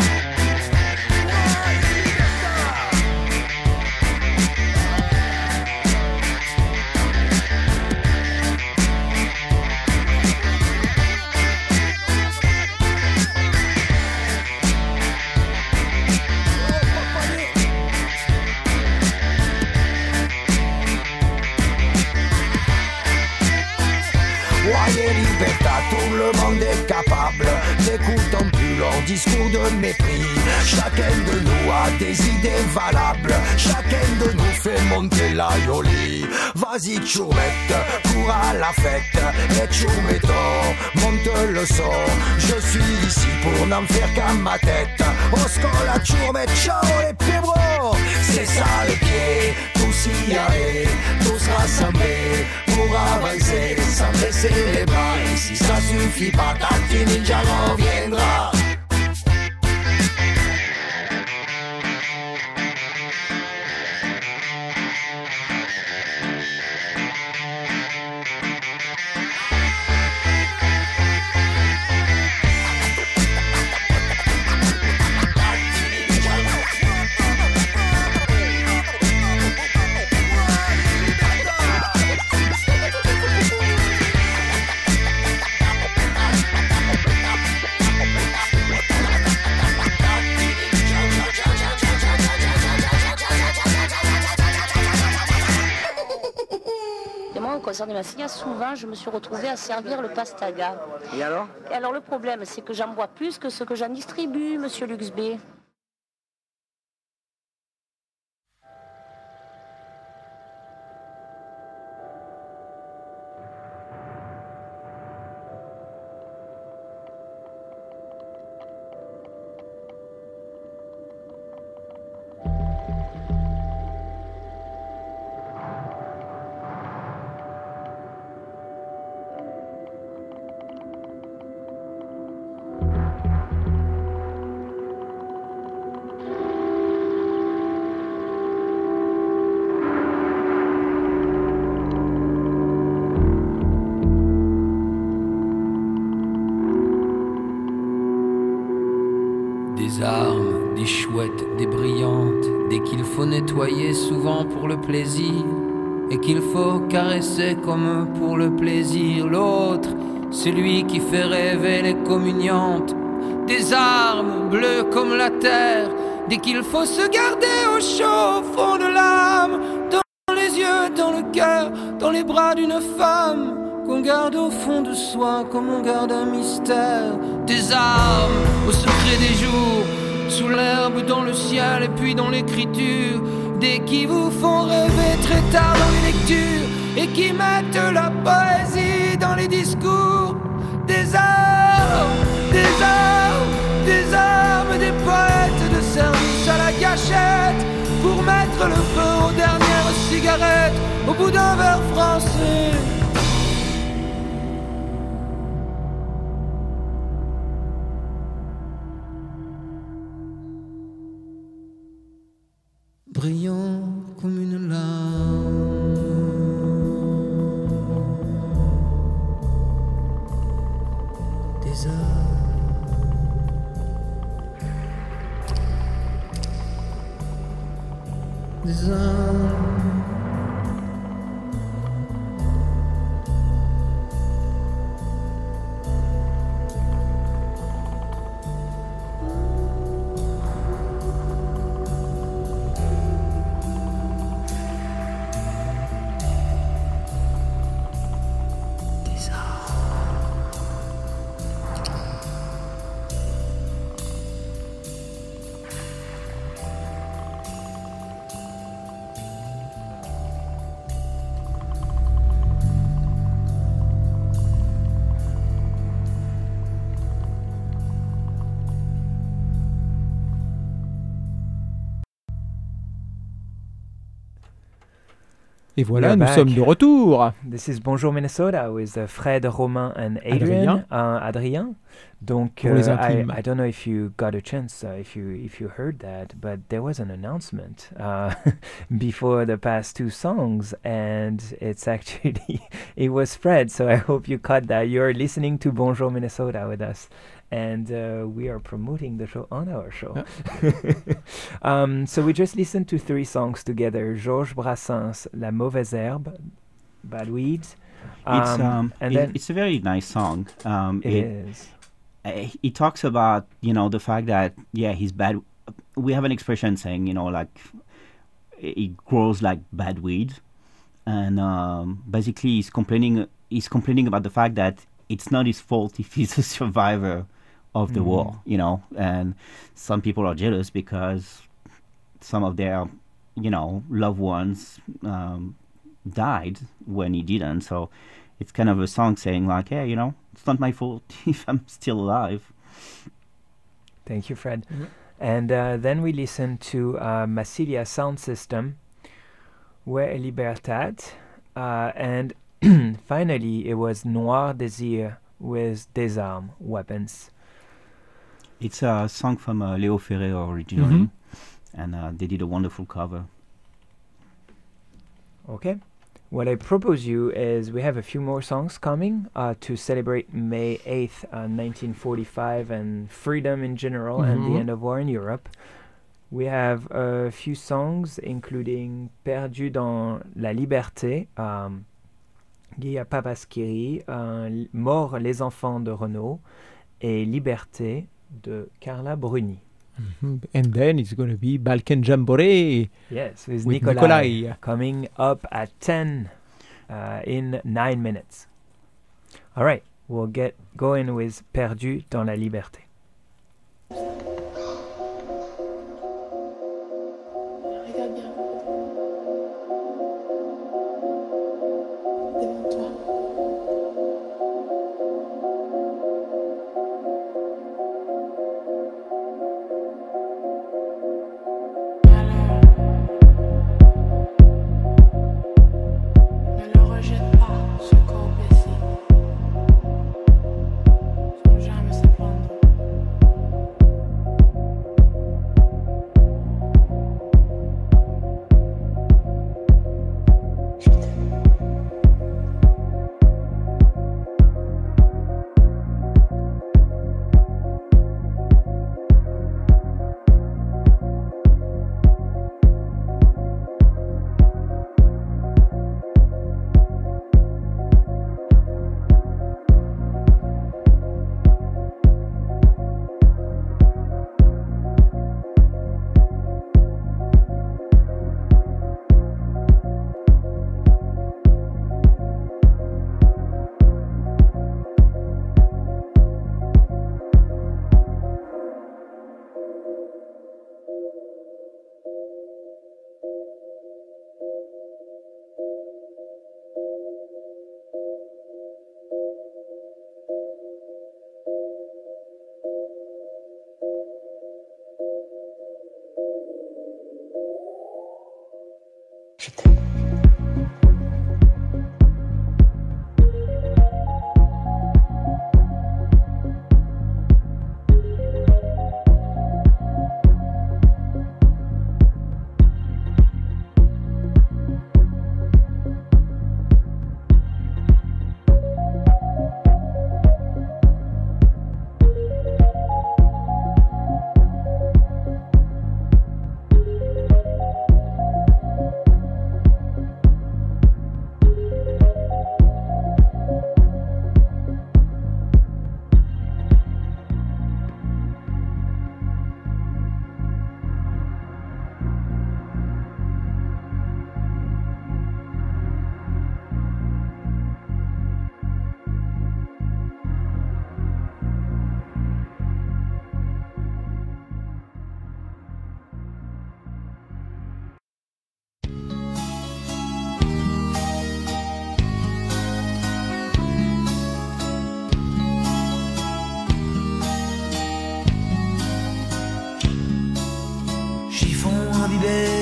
Tout le monde est capable, n'écoutons plus leur discours de mépris. Chacun de nous a des idées valables, chacun de nous fait monter la yoli. Vas-y Tchourmette, cours à la fête, et Tchourmetto, monte le son. Je suis ici pour n'en faire qu'à ma tête. Osco la Tchourmette, ciao les pébros. C'est ça le pied, tous y aller, tous rassemblés pour avancer sans baisser les bras. Et si ça suffit pas, Tati Ninja reviendra. Concernant ma fille, souvent je me suis retrouvée à servir le pastaga. Et alors Et alors le problème c'est que j'en bois plus que ce que j'en distribue, monsieur Luxby. Des armes, des chouettes, des brillantes, des qu'il faut nettoyer souvent pour le plaisir, et qu'il faut caresser comme pour le plaisir. L'autre, celui qui fait rêver les communiantes, des armes bleues comme la terre, dès qu'il faut se garder au chaud, au fond de l'âme, dans les yeux, dans le cœur, dans les bras d'une femme, qu'on garde au fond de soi comme on garde un mystère. Des armes au secret des jours, sous l'herbe, dans le ciel et puis dans l'écriture, des qui vous font rêver très tard dans les lectures et qui mettent la poésie dans les discours. Des armes, des armes, des armes, des poètes de service à la gâchette pour mettre le feu aux dernières cigarettes au bout d'un verre français. Brillant comme une larme, des armes, des hommes. Et voilà, We're nous back. sommes de retour. This is Bonjour Minnesota with uh, Fred, Romain and Adrien. Adrien. Uh, Adrien. Donc, Pour les uh, I, intimes. I don't know if you got a chance, uh, if you if you heard that, but there was an announcement uh, before the past two songs, and it's actually it was Fred. So I hope you caught that. You're listening to Bonjour Minnesota with us, and uh, we are promoting the show on our show. um, so we just listened to three songs together: Georges Brassens, La Mauvaise Herbe, Bad Weeds. It's Um, um, and it- then it's a very nice song. Um, It it is. uh, He talks about you know the fact that yeah he's bad. We have an expression saying you know like it grows like bad weed, and um, basically he's complaining. He's complaining about the fact that it's not his fault if he's a survivor of the Mhm. war. You know, and some people are jealous because some of their you know loved ones um, died when he didn't. So it's kind of a song saying like, hey, you know, it's not my fault if I'm still alive. Thank you, Fred. Mhm. And uh, then we listened to uh, Massilia Sound System, Where est Libertad? Uh, and finally, it was Noir Désir with Désarmes, Weapons. It's a song from uh, Léo Ferré originally, Mhm. and uh, they did a wonderful cover. Okay. What I propose you is we have a few more songs coming uh, to celebrate May eighth, uh, nineteen forty-five, and freedom in general and the Mhm. end of war in Europe. We have a few songs, including Perdu dans la liberté, um, Guilla Papaskiri, uh, L- Mort les enfants de Renaud, et Liberté de Carla Bruni. Mhm. And then it's going to be Balkan Jamboree. Yes, with, with Nikolai, Nikolai. coming up at ten uh, in nine minutes. All right, we'll get going with Perdu dans la liberté. Regarde bien. Devant toi. Ne le rejette pas, ce corps blessé. Son germe s'épandre.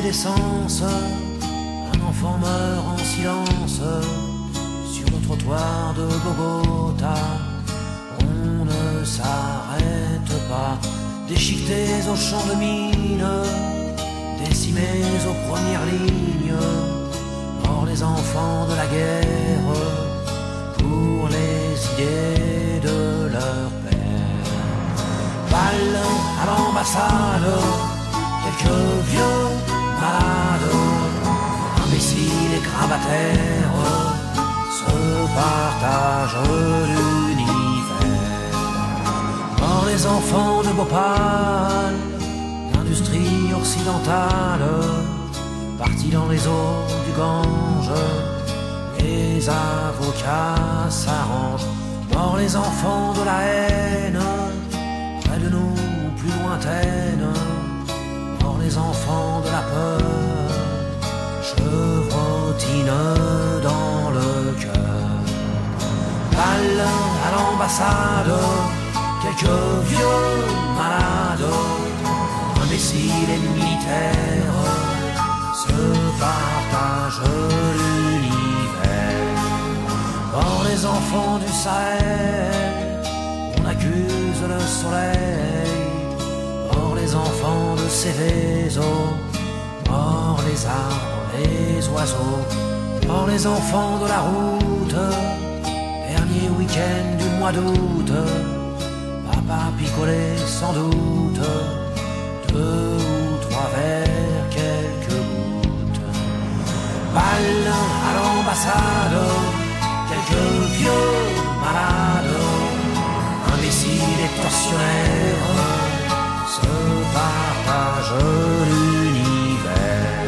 d'essence. Un enfant meurt en silence sur le trottoir de Bogota. On ne s'arrête pas, déchiquetés aux champs de mine, décimés aux premières lignes. Morts les enfants de la guerre pour les idées de leur père. Balles à l'ambassade, quelques vieux malades, imbéciles et grabataires, se partagent l'univers. Morts les enfants de Bhopal, l'industrie occidentale, partis dans les eaux du Gange, les avocats s'arrangent. Morts les enfants de la haine, près de nous plus lointaine. Morts les enfants de la peur, chevrotinent dans le cœur. Balles à l'ambassade, quelques vieux malades, imbéciles et militaires, se partagent l'univers. Morts les enfants du Sahel, on accuse le soleil. Morts les enfants de Céveso, morts les arbres, les oiseaux. Morts les enfants de la route, dernier week-end du mois d'août. Papa picolait sans doute deux ou trois verres, quelques gouttes. Balles à l'ambassade, quelques vieux malades, imbéciles et tortionnaires, se partagent l'univers.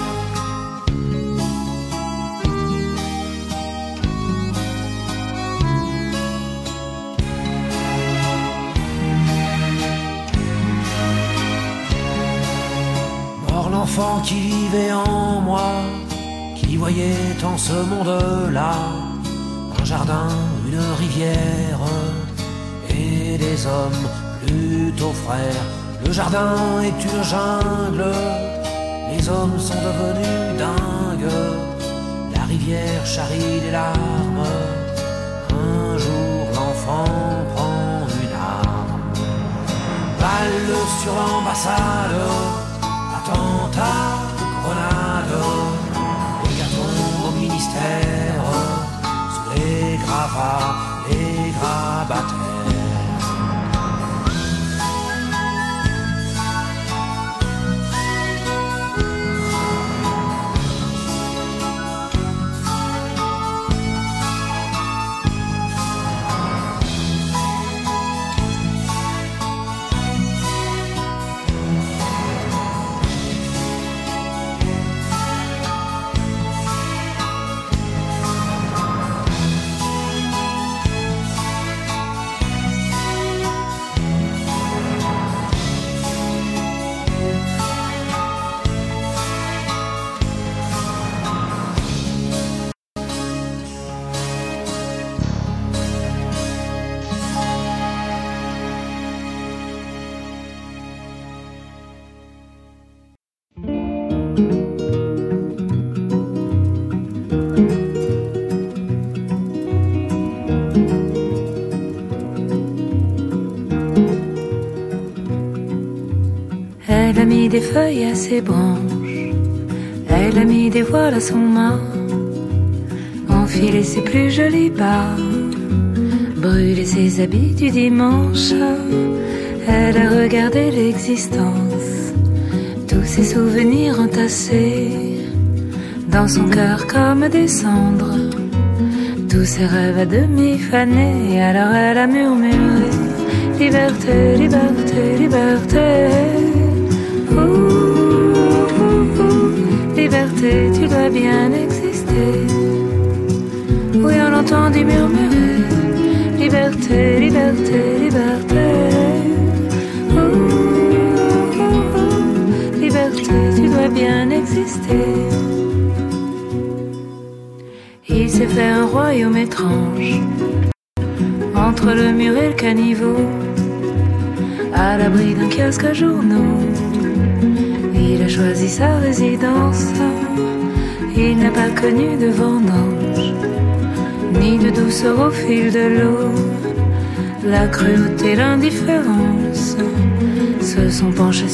Mort l'enfant qui vivait en moi, qui voyait en ce monde-là un jardin, une rivière et des hommes plutôt frères. Le jardin est une jungle, les hommes sont devenus dingues. La rivière charrie des larmes, un jour l'enfant prend une arme. Balle sur l'ambassade, attentat, grenade, hécatombe au ministère, sous les gravats, les grabataires. Elle a mis des feuilles à ses branches, elle a mis des voiles à son mât, enfilé ses plus jolis bas, brûlé ses habits du dimanche. Elle a regardé l'existence, tous ses souvenirs entassés dans son cœur comme des cendres, tous ses rêves à demi fanés. Alors elle a murmuré: liberté, liberté, liberté. Ouh, ouh, ouh, liberté, tu dois bien exister. Oui, on l'entendit murmurer: liberté, liberté, liberté. Ouh, ouh, ouh, liberté, tu dois bien exister. Il s'est fait un royaume étrange entre le mur et le caniveau, à l'abri d'un kiosque à journaux. Il a choisi choisi sa résidence. Il n'a pas connu de vendange, ni de douceur au fil de l'eau. La cruauté, l'indifférence se sont penchés